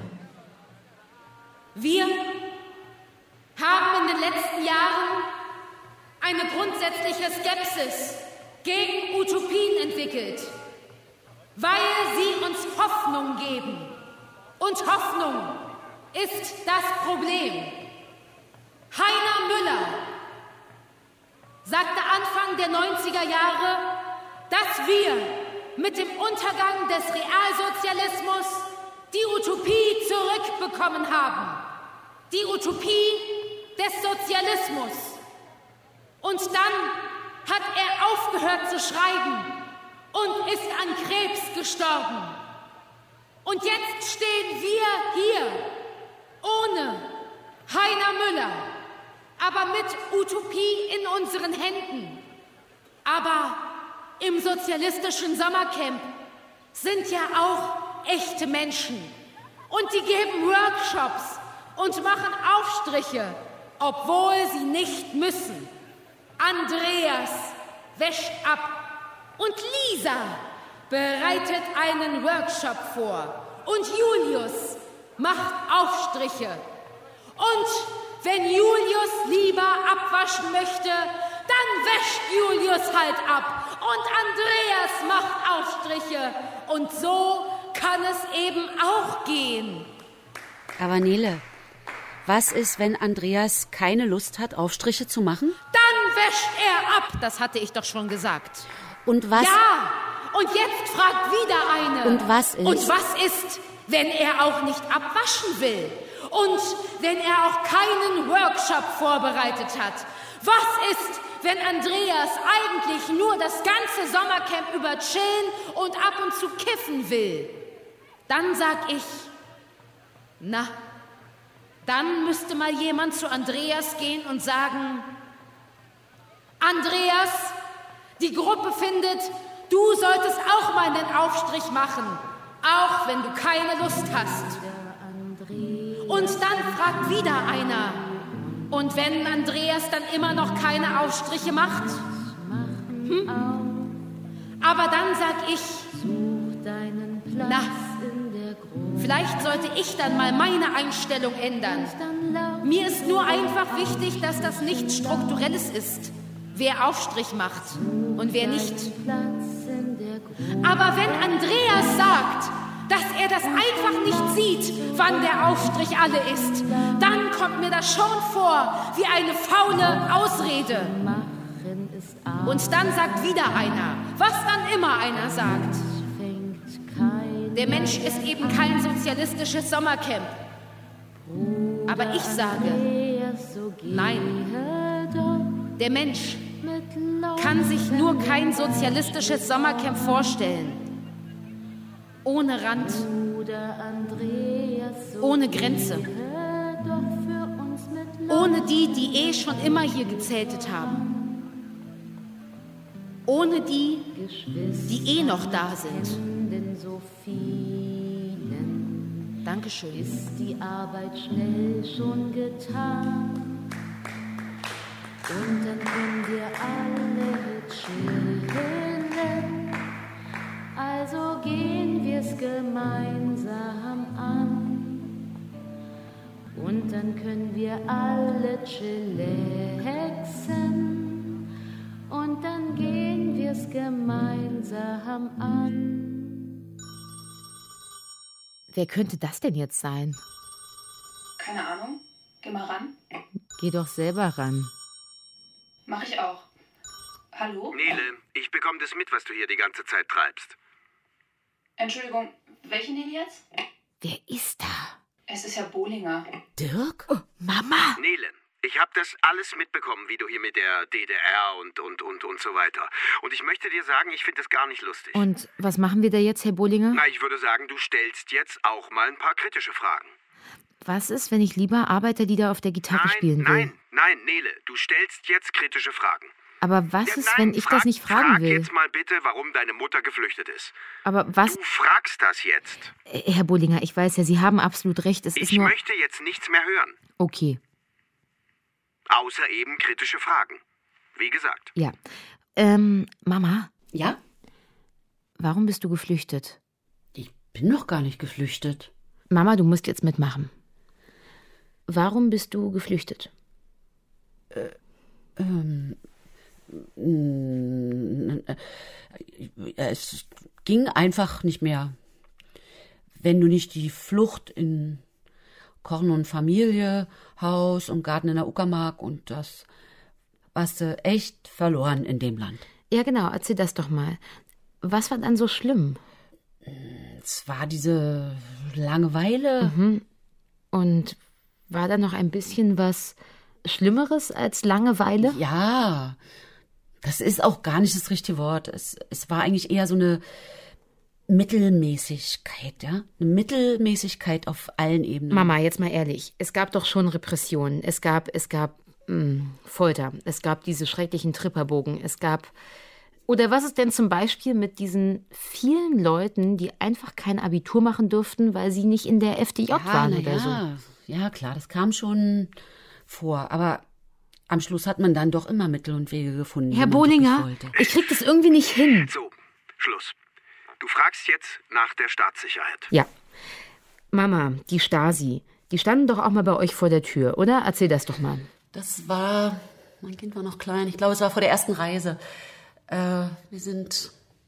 Wir haben in den letzten Jahren eine grundsätzliche Skepsis gegen Utopien entwickelt, weil sie uns Hoffnung geben. Und Hoffnung ist das Problem. Heiner Müller sagte Anfang der 90er Jahre, dass wir mit dem Untergang des Realsozialismus die Utopie zurückbekommen haben. Die Utopie des Sozialismus. Und dann hat er aufgehört zu schreiben und ist an Krebs gestorben. Und jetzt stehen wir hier ohne Heiner Müller, aber mit Utopie in unseren Händen. Aber im sozialistischen Sommercamp sind ja auch echte Menschen. Und die geben Workshops und machen Aufstriche, obwohl sie nicht müssen. Andreas wäscht ab und Lisa bereitet einen Workshop vor und Julius macht Aufstriche. Und wenn Julius lieber abwaschen möchte, dann wäscht Julius halt ab und Andreas macht Aufstriche. Und so kann es eben auch gehen. Aber Nele, was ist, wenn Andreas keine Lust hat, Aufstriche zu machen? Dann wäscht er ab. Das hatte ich doch schon gesagt. Und was? Ja, und jetzt fragt wieder eine. Und was ist? Und was ist, wenn er auch nicht abwaschen will? Und wenn er auch keinen Workshop vorbereitet hat? Was ist, wenn Andreas eigentlich nur das ganze Sommercamp über chillen und ab und zu kiffen will? Dann sag ich, na, dann müsste mal jemand zu Andreas gehen und sagen, Andreas, die Gruppe findet, du solltest auch mal einen Aufstrich machen, auch wenn du keine Lust hast. Und dann fragt wieder einer. Und wenn Andreas dann immer noch keine Aufstriche macht? Aber dann sag ich, na, vielleicht sollte ich dann mal meine Einstellung ändern. Mir ist nur einfach wichtig, dass das nichts Strukturelles ist. Wer Aufstrich macht und wer nicht. Aber wenn Andreas sagt, dass er das einfach nicht sieht, wann der Aufstrich alle ist, dann kommt mir das schon vor wie eine faule Ausrede. Und dann sagt wieder einer, was dann immer einer sagt. Der Mensch ist eben kein sozialistisches Sommercamp. Aber ich sage, nein, der Mensch kann sich nur kein sozialistisches Sommercamp vorstellen. Ohne Rand, ohne Grenze, ohne die schon immer hier gezeltet haben. Ohne die noch da sind. Dankeschön. Ist die Arbeit schnell schon getan? Und dann können wir alle chillen. Also gehen wir's gemeinsam an. Und dann können wir alle chillaxen. Und dann gehen wir's gemeinsam an. Wer könnte das denn jetzt sein? Keine Ahnung. Geh mal ran. Geh doch selber ran. Mach ich auch. Hallo? Nele, ich bekomme das mit, was du hier die ganze Zeit treibst. Entschuldigung, welche Nele jetzt? Wer ist da? Es ist Herr Bohlinger. Dirk? Oh, Mama! Nele, ich habe das alles mitbekommen, wie du hier mit der DDR und so weiter. Und ich möchte dir sagen, ich finde das gar nicht lustig. Und was machen wir da jetzt, Herr Bohlinger? Na, ich würde sagen, du stellst jetzt auch mal ein paar kritische Fragen. Was ist, wenn ich lieber Arbeiterlieder auf der Gitarre spielen will? Nein, Nele, du stellst jetzt kritische Fragen. Aber was ist, wenn ich das nicht fragen will? Frag jetzt mal bitte, warum deine Mutter geflüchtet ist. Aber was? Du fragst das jetzt. Herr Bohlinger, ich weiß ja, Sie haben absolut recht. Ich möchte jetzt nichts mehr hören. Okay. Außer eben kritische Fragen. Wie gesagt. Ja. Mama? Ja? Warum bist du geflüchtet? Ich bin noch gar nicht geflüchtet. Mama, du musst jetzt mitmachen. Warum bist du geflüchtet? Es ging einfach nicht mehr. Wenn du nicht die Flucht in Korn und Familie, Haus und Garten in der Uckermark und das warst du echt verloren in dem Land. Ja, genau, erzähl das doch mal. Was war dann so schlimm? Es war diese Langeweile. Mhm. Und war da noch ein bisschen was Schlimmeres als Langeweile? Ja, das ist auch gar nicht das richtige Wort. Es war eigentlich eher so eine Mittelmäßigkeit, ja? Eine Mittelmäßigkeit auf allen Ebenen. Mama, jetzt mal ehrlich, es gab doch schon Repressionen. Es gab Folter. Es gab diese schrecklichen Tripperbogen. Es gab... Oder was ist denn zum Beispiel mit diesen vielen Leuten, die einfach kein Abitur machen durften, weil sie nicht in der FDJ waren oder so? Ja, klar, das kam schon vor. Aber am Schluss hat man dann doch immer Mittel und Wege gefunden. Herr Bohlinger, ich krieg das irgendwie nicht hin. So, Schluss. Du fragst jetzt nach der Staatssicherheit. Ja. Mama, die Stasi, die standen doch auch mal bei euch vor der Tür, oder? Erzähl das doch mal. Das war, mein Kind war noch klein, ich glaube, es war vor der ersten Reise. Wir sind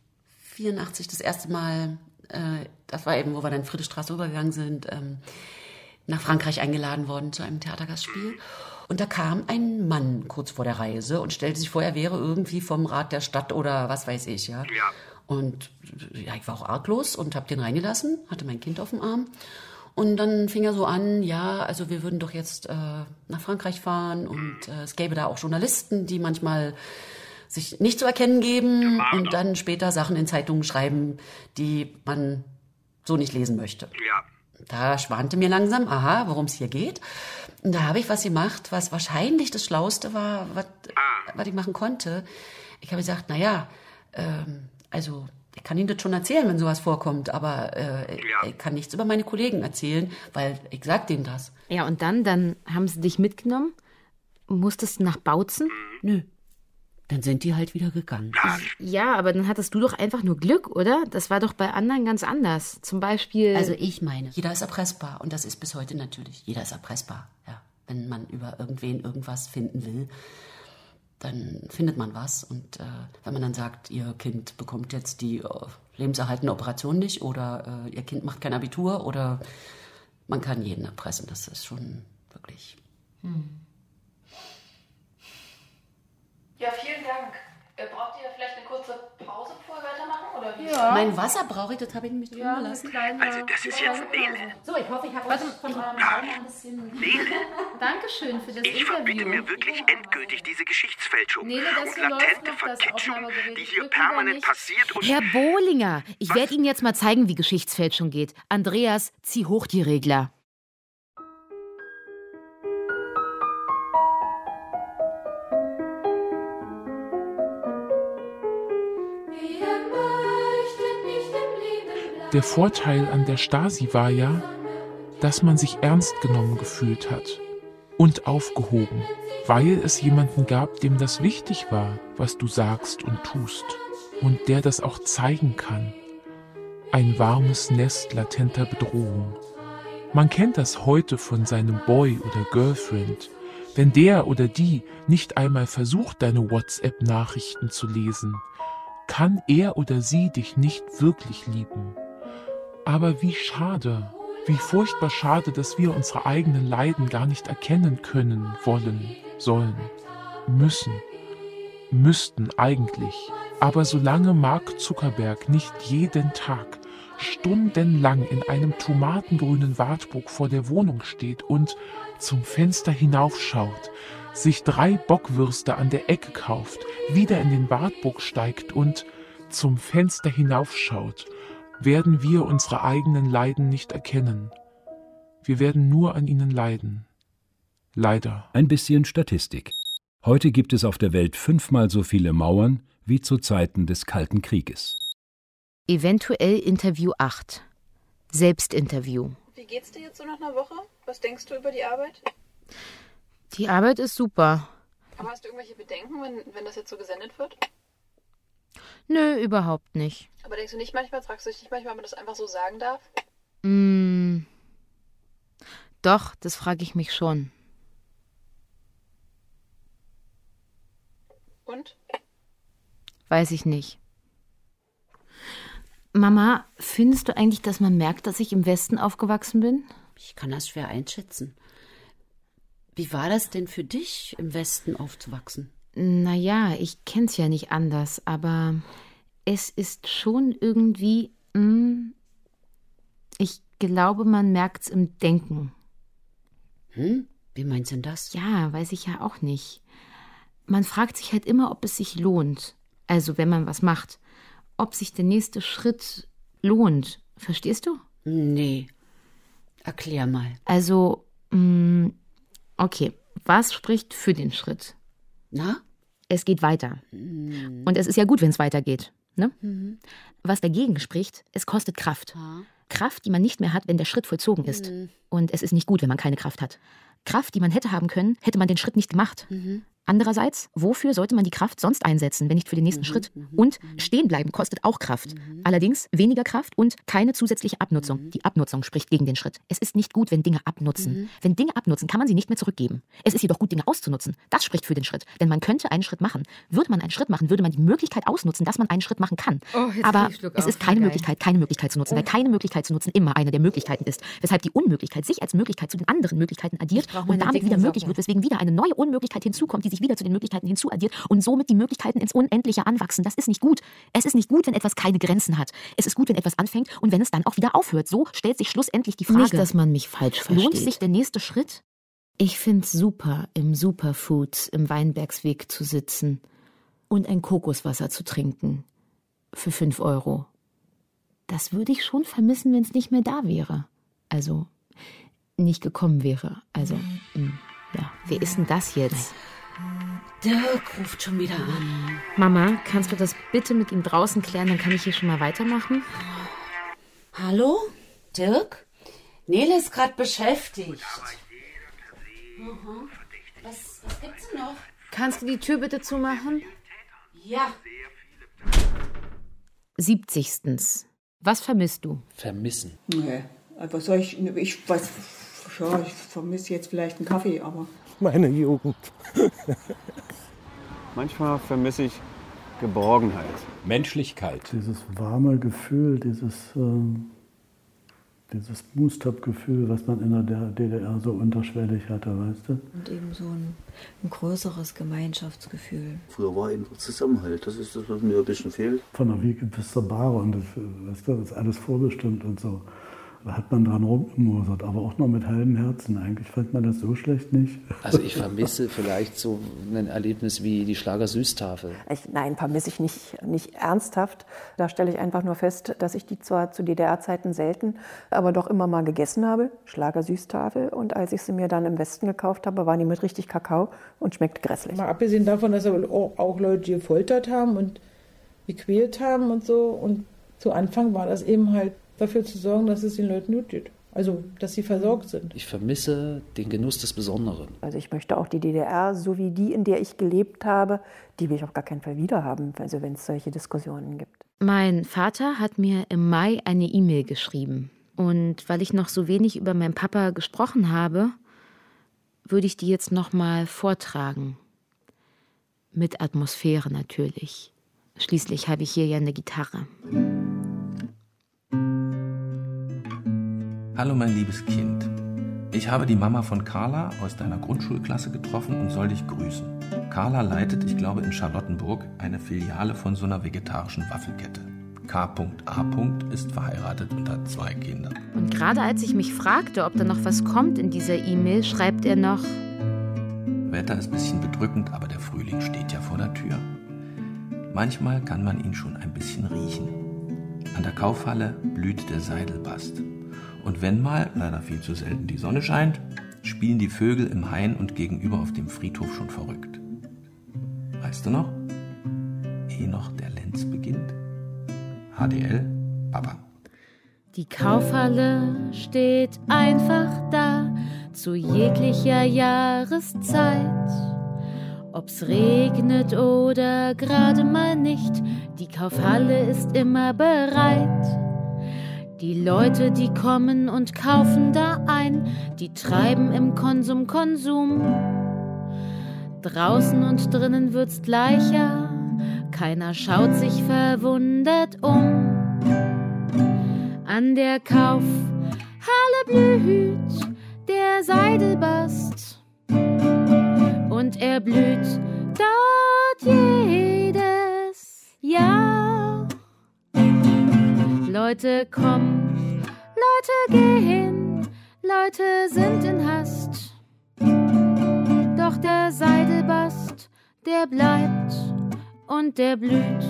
84 das erste Mal, das war eben, wo wir dann Friedrichstraße rübergegangen sind, nach Frankreich eingeladen worden zu einem Theatergastspiel. Und da kam ein Mann kurz vor der Reise und stellte sich vor, er wäre irgendwie vom Rat der Stadt oder was weiß ich, ja. Ja. Und ja, ich war auch arglos und habe den reingelassen, hatte mein Kind auf dem Arm. Und dann fing er so an, ja, also wir würden doch jetzt nach Frankreich fahren und es gäbe da auch Journalisten, die manchmal sich nicht zu erkennen geben und dann später Sachen in Zeitungen schreiben, die man so nicht lesen möchte. Ja. Da schwante mir langsam, worum es hier geht. Und da habe ich was gemacht, was wahrscheinlich das Schlauste war, was ich machen konnte. Ich habe gesagt, also Ich kann Ihnen das schon erzählen, wenn sowas vorkommt, aber ich kann nichts über meine Kollegen erzählen, weil ich sag denen das. Ja, und dann haben sie dich mitgenommen? Musstest du nach Bautzen? Nö. Dann sind die halt wieder gegangen. Ja, aber dann hattest du doch einfach nur Glück, oder? Das war doch bei anderen ganz anders. Zum Beispiel... Also ich meine, jeder ist erpressbar. Und das ist bis heute natürlich. Jeder ist erpressbar. Ja. Wenn man über irgendwen irgendwas finden will, dann findet man was. Und wenn man dann sagt, ihr Kind bekommt jetzt die lebenserhaltende Operation nicht oder ihr Kind macht kein Abitur oder man kann jeden erpressen. Das ist schon wirklich... Ja, vielen Dank. Braucht ihr vielleicht eine kurze Pause, bevor wir weitermachen? Oder wie? Ja. Mein Wasser brauche ich, das habe ich nämlich drin gelassen. Also das ist jetzt Nele. So, ich hoffe, ich habe was von eurem Raum ein bisschen... Nele. Dankeschön für das Interview. Ich verbiete mir wirklich endgültig diese Geschichtsfälschung Nele, das und hier läuft latente noch, das Verkitschung, Aufnahmegerät. die hier permanent passiert. Und Herr Bohlinger, ich werde Ihnen jetzt mal zeigen, wie Geschichtsfälschung geht. Andreas, zieh hoch die Regler. Der Vorteil an der Stasi war ja, dass man sich ernst genommen gefühlt hat und aufgehoben, weil es jemanden gab, dem das wichtig war, was du sagst und tust und der das auch zeigen kann. Ein warmes Nest latenter Bedrohung. Man kennt das heute von seinem Boy oder Girlfriend, wenn der oder die nicht einmal versucht, deine WhatsApp-Nachrichten zu lesen, kann er oder sie dich nicht wirklich lieben. Aber wie schade, wie furchtbar schade, dass wir unsere eigenen Leiden gar nicht erkennen können, wollen, sollen, müssten eigentlich. Aber solange Mark Zuckerberg nicht jeden Tag stundenlang in einem tomatengrünen Wartburg vor der Wohnung steht und zum Fenster hinaufschaut, sich 3 Bockwürste an der Ecke kauft, wieder in den Wartburg steigt und zum Fenster hinaufschaut, werden wir unsere eigenen Leiden nicht erkennen. Wir werden nur an ihnen leiden. Leider. Ein bisschen Statistik. Heute gibt es auf der Welt 5-mal so viele Mauern wie zu Zeiten des Kalten Krieges. Eventuell Interview 8. Selbstinterview. Wie geht's dir jetzt so nach einer Woche? Was denkst du über die Arbeit? Die Arbeit ist super. Aber hast du irgendwelche Bedenken, wenn das jetzt so gesendet wird? Nö, überhaupt nicht. Aber denkst du nicht manchmal, fragst du dich nicht manchmal, ob man das einfach so sagen darf? Doch, das frage ich mich schon. Und? Weiß ich nicht. Mama, findest du eigentlich, dass man merkt, dass ich im Westen aufgewachsen bin? Ich kann das schwer einschätzen. Wie war das denn für dich, im Westen aufzuwachsen? Naja, ich kenn's ja nicht anders, aber es ist schon irgendwie, ich glaube, man merkt's im Denken. Wie meinst du denn das? Ja, weiß ich ja auch nicht. Man fragt sich halt immer, ob es sich lohnt. Also, wenn man was macht. Ob sich der nächste Schritt lohnt. Verstehst du? Nee. Erklär mal. Also, okay. Was spricht für den Schritt? Na? Es geht weiter. Und es ist ja gut, wenn es weitergeht. Ne? Was dagegen spricht, es kostet Kraft. Kraft, die man nicht mehr hat, wenn der Schritt vollzogen ist. Und es ist nicht gut, wenn man keine Kraft hat. Kraft, die man hätte haben können, hätte man den Schritt nicht gemacht. Andererseits, wofür sollte man die Kraft sonst einsetzen, wenn nicht für den nächsten Schritt? Und stehen bleiben kostet auch Kraft. Allerdings weniger Kraft und keine zusätzliche Abnutzung. Die Abnutzung spricht gegen den Schritt. Es ist nicht gut, wenn Dinge abnutzen. Wenn Dinge abnutzen, kann man sie nicht mehr zurückgeben. Es ist jedoch gut, Dinge auszunutzen. Das spricht für den Schritt. Denn man könnte einen Schritt machen. Würde man einen Schritt machen, würde man die Möglichkeit ausnutzen, dass man einen Schritt machen kann. Aber es ist keine Möglichkeit zu nutzen, weil keine Möglichkeit zu nutzen immer eine der Möglichkeiten ist. Weshalb die Unmöglichkeit sich als Möglichkeit zu den anderen Möglichkeiten addiert und damit wieder möglich wird, weswegen wieder eine neue Unmöglichkeit hinzukommt, die sich wieder zu den Möglichkeiten hinzuaddiert und somit die Möglichkeiten ins Unendliche anwachsen. Das ist nicht gut. Es ist nicht gut, wenn etwas keine Grenzen hat. Es ist gut, wenn etwas anfängt und wenn es dann auch wieder aufhört. So stellt sich schlussendlich die Frage. Nicht, dass man mich falsch versteht. Lohnt sich der nächste Schritt? Ich find's super, im Superfoods im Weinbergsweg zu sitzen und ein Kokoswasser zu trinken. Für 5 €. Das würde ich schon vermissen, wenn es nicht mehr da wäre. Also, nicht gekommen wäre. Also, ja, wer ist denn das jetzt? Dirk ruft schon wieder an. Mama, kannst du das bitte mit ihm draußen klären? Dann kann ich hier schon mal weitermachen. Hallo? Dirk? Nele ist gerade beschäftigt. Was gibt's denn noch? Kannst du die Tür bitte zumachen? Ja. 70. Was vermisst du? Vermissen? Nee, was soll ich vermisse jetzt vielleicht einen Kaffee, aber... Meine Jugend. Manchmal vermisse ich Geborgenheit. Menschlichkeit. Dieses warme Gefühl, dieses Boost-up-Gefühl, was man in der DDR so unterschwellig hatte, weißt du? Und eben so ein größeres Gemeinschaftsgefühl. Früher war eben Zusammenhalt, das ist das, was mir ein bisschen fehlt. Von der Wiege bis zur Bahre und das ist alles vorbestimmt und so. Da hat man dran rumgemosert, aber auch noch mit halbem Herzen. Eigentlich fand man das so schlecht nicht. Also ich vermisse vielleicht so ein Erlebnis wie die Schlager-Süßtafel. Nein, vermisse ich nicht ernsthaft. Da stelle ich einfach nur fest, dass ich die zwar zu DDR-Zeiten selten, aber doch immer mal gegessen habe, Schlager-Süßtafel. Und als ich sie mir dann im Westen gekauft habe, waren die mit richtig Kakao und schmeckt grässlich. Mal abgesehen davon, dass auch Leute gefoltert haben und gequält haben und so. Und zu Anfang war das eben halt dafür zu sorgen, dass es den Leuten gut geht. Also, dass sie versorgt sind. Ich vermisse den Genuss des Besonderen. Also ich möchte auch die DDR, so wie die, in der ich gelebt habe, die will ich auf gar keinen Fall wiederhaben, also wenn es solche Diskussionen gibt. Mein Vater hat mir im Mai eine E-Mail geschrieben. Und weil ich noch so wenig über meinen Papa gesprochen habe, würde ich die jetzt noch mal vortragen. Mit Atmosphäre natürlich. Schließlich habe ich hier ja eine Gitarre. Hallo mein liebes Kind. Ich habe die Mama von Carla aus deiner Grundschulklasse getroffen und soll dich grüßen. Carla leitet, ich glaube in Charlottenburg, eine Filiale von so einer vegetarischen Waffelkette. K.A. ist verheiratet und hat 2 Kinder. Und gerade als ich mich fragte, ob da noch was kommt in dieser E-Mail, schreibt er noch: Wetter ist ein bisschen bedrückend, aber der Frühling steht ja vor der Tür. Manchmal kann man ihn schon ein bisschen riechen. An der Kaufhalle blüht der Seidelbast. Und wenn mal, leider viel zu selten, die Sonne scheint, spielen die Vögel im Hain und gegenüber auf dem Friedhof schon verrückt. Weißt du noch? Ehe noch der Lenz beginnt. HDL, Papa. Die Kaufhalle steht einfach da, zu jeglicher Jahreszeit. Ob's regnet oder gerade mal nicht, die Kaufhalle ist immer bereit. Die Leute, die kommen und kaufen da ein, die treiben im Konsum. Draußen und drinnen wird's gleicher, keiner schaut sich verwundert um. An der Kaufhalle blüht der Seidelbast und er blüht dort jedes Jahr. Leute kommen, Leute gehen, Leute sind in Hast. Doch der Seidelbast, der bleibt und der blüht.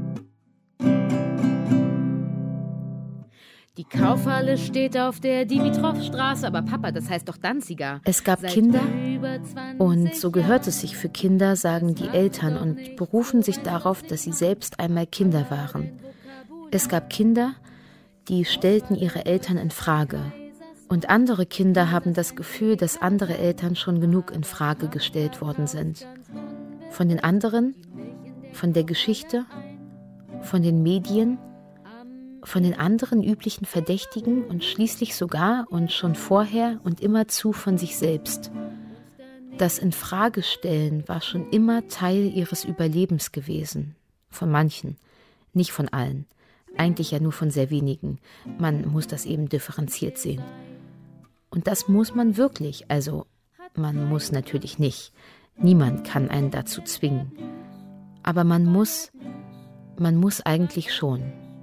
Die Kaufhalle steht auf der Dimitrovstraße, aber Papa, das heißt doch Danziger. Es gab Kinder und so gehört es sich für Kinder, sagen die Eltern und berufen sich darauf, dass sie selbst einmal Kinder waren. Es gab Kinder, die stellten ihre Eltern in Frage. Und andere Kinder haben das Gefühl, dass andere Eltern schon genug in Frage gestellt worden sind. Von den anderen, von der Geschichte, von den Medien, von den anderen üblichen Verdächtigen und schließlich sogar und schon vorher und immerzu von sich selbst. Das Infragestellen war schon immer Teil ihres Überlebens gewesen. Von manchen, nicht von allen. Eigentlich ja nur von sehr wenigen. Man muss das eben differenziert sehen. Und das muss man wirklich. Also, man muss natürlich nicht. Niemand kann einen dazu zwingen. Aber man muss eigentlich schon.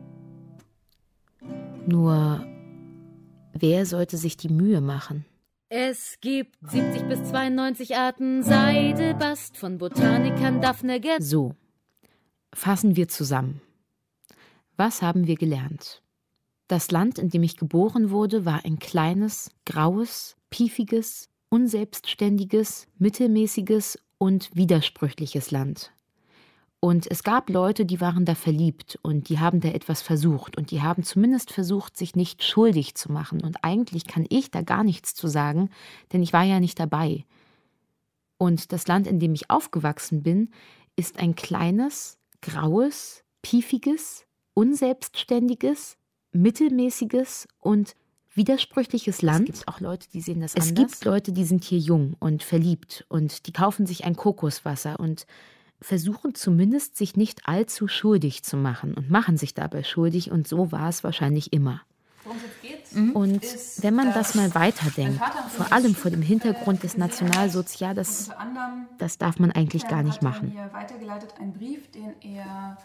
Nur, wer sollte sich die Mühe machen? Es gibt 70 bis 92 Arten Seidelbast von Botanikern Daphne Gerd. So, fassen wir zusammen. Was haben wir gelernt? Das Land, in dem ich geboren wurde, war ein kleines, graues, piefiges, unselbstständiges, mittelmäßiges, und widersprüchliches Land. Und es gab Leute, die waren da verliebt und die haben da etwas versucht und die haben zumindest versucht, sich nicht schuldig zu machen. Und eigentlich kann ich da gar nichts zu sagen, denn ich war ja nicht dabei. Und das Land, in dem ich aufgewachsen bin, ist ein kleines, graues, piefiges, unselbstständiges, mittelmäßiges und widersprüchliches Land. Es gibt auch Leute, die sehen das anders. Es gibt Leute, die sind hier jung und verliebt und die kaufen sich ein Kokoswasser und versuchen zumindest, sich nicht allzu schuldig zu machen und machen sich dabei schuldig und so war es wahrscheinlich immer. Worum es jetzt geht, und wenn man das mal weiterdenkt, vor allem vor dem Hintergrund des Nationalsozials, das darf man eigentlich gar nicht machen. Hier weitergeleitet einen Brief, den er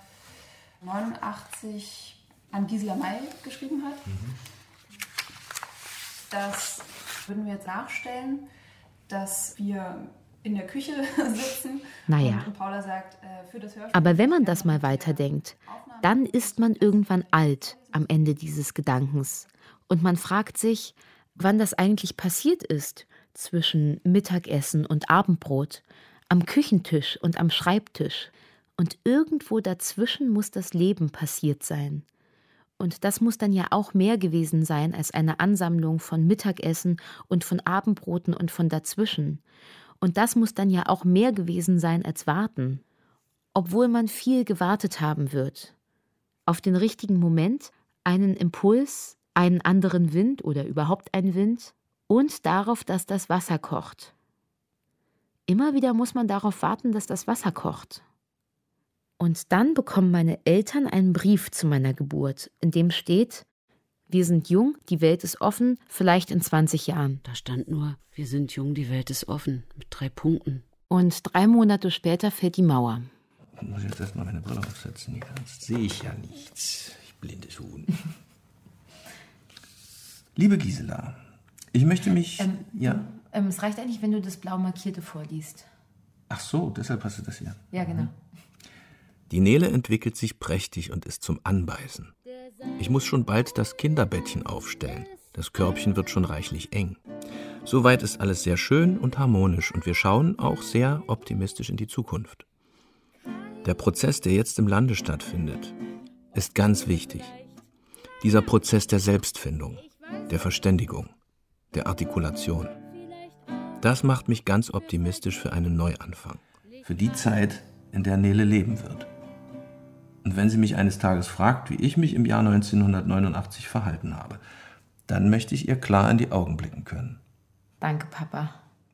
89 an Gisela May geschrieben hat. Das würden wir jetzt nachstellen, dass wir in der Küche sitzen und Paula sagt, für das Hörspiel. Aber wenn man das mal weiterdenkt, dann ist man irgendwann alt am Ende dieses Gedankens. Und man fragt sich, wann das eigentlich passiert ist zwischen Mittagessen und Abendbrot, am Küchentisch und am Schreibtisch. Und irgendwo dazwischen muss das Leben passiert sein. Und das muss dann ja auch mehr gewesen sein als eine Ansammlung von Mittagessen und von Abendbroten und von dazwischen. Und das muss dann ja auch mehr gewesen sein als warten. Obwohl man viel gewartet haben wird. Auf den richtigen Moment, einen Impuls, einen anderen Wind oder überhaupt einen Wind und darauf, dass das Wasser kocht. Immer wieder muss man darauf warten, dass das Wasser kocht. Und dann bekommen meine Eltern einen Brief zu meiner Geburt, in dem steht: Wir sind jung, die Welt ist offen, vielleicht in 20 Jahren. Da stand nur, wir sind jung, die Welt ist offen, mit 3 Punkten. Und 3 Monate später fällt die Mauer. Ich muss jetzt erstmal meine Brille aufsetzen, hier. Sonst sehe ich ja nichts. Ich blindes Huhn. Liebe Gisela, ich möchte mich... Es reicht eigentlich, wenn du das blau markierte vorliest. Ach so, deshalb hast du das hier. Ja, genau. Die Nele entwickelt sich prächtig und ist zum Anbeißen. Ich muss schon bald das Kinderbettchen aufstellen. Das Körbchen wird schon reichlich eng. Soweit ist alles sehr schön und harmonisch und wir schauen auch sehr optimistisch in die Zukunft. Der Prozess, der jetzt im Lande stattfindet, ist ganz wichtig. Dieser Prozess der Selbstfindung, der Verständigung, der Artikulation. Das macht mich ganz optimistisch für einen Neuanfang. Für die Zeit, in der Nele leben wird. Und wenn sie mich eines Tages fragt, wie ich mich im Jahr 1989 verhalten habe, dann möchte ich ihr klar in die Augen blicken können. Danke, Papa.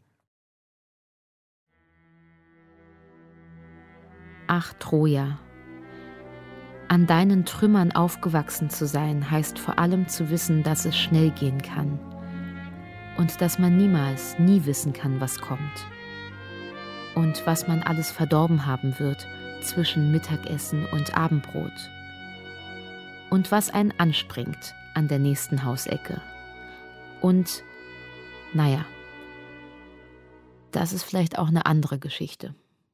Ach, Troja. An deinen Trümmern aufgewachsen zu sein, heißt vor allem zu wissen, dass es schnell gehen kann. Und dass man niemals, nie wissen kann, was kommt. Und was man alles verdorben haben wird zwischen Mittagessen und Abendbrot. Und was einen anspringt an der nächsten Hausecke. Und, naja, das ist vielleicht auch eine andere Geschichte.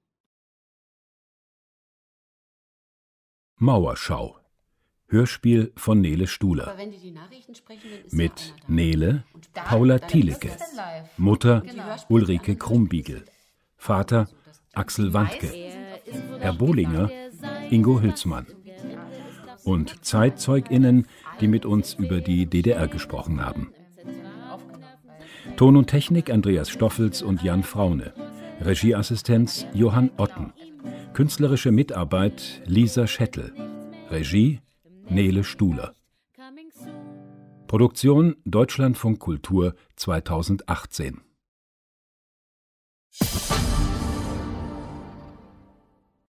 Mauerschau. Hörspiel von Nele Stuhler. Mit Nele, Paula Thielecke. Mutter, Ulrike Krumbiegel. Vater, Axel Wandke. Herr Bohlinger, Ingo Hülsmann. Und ZeitzeugInnen, die mit uns über die DDR gesprochen haben. Ton und Technik Andreas Stoffels und Jan Fraune. Regieassistenz Johann Otten. Künstlerische Mitarbeit Lisa Schettel. Regie Nele Stuhler. Produktion Deutschlandfunk Kultur 2018.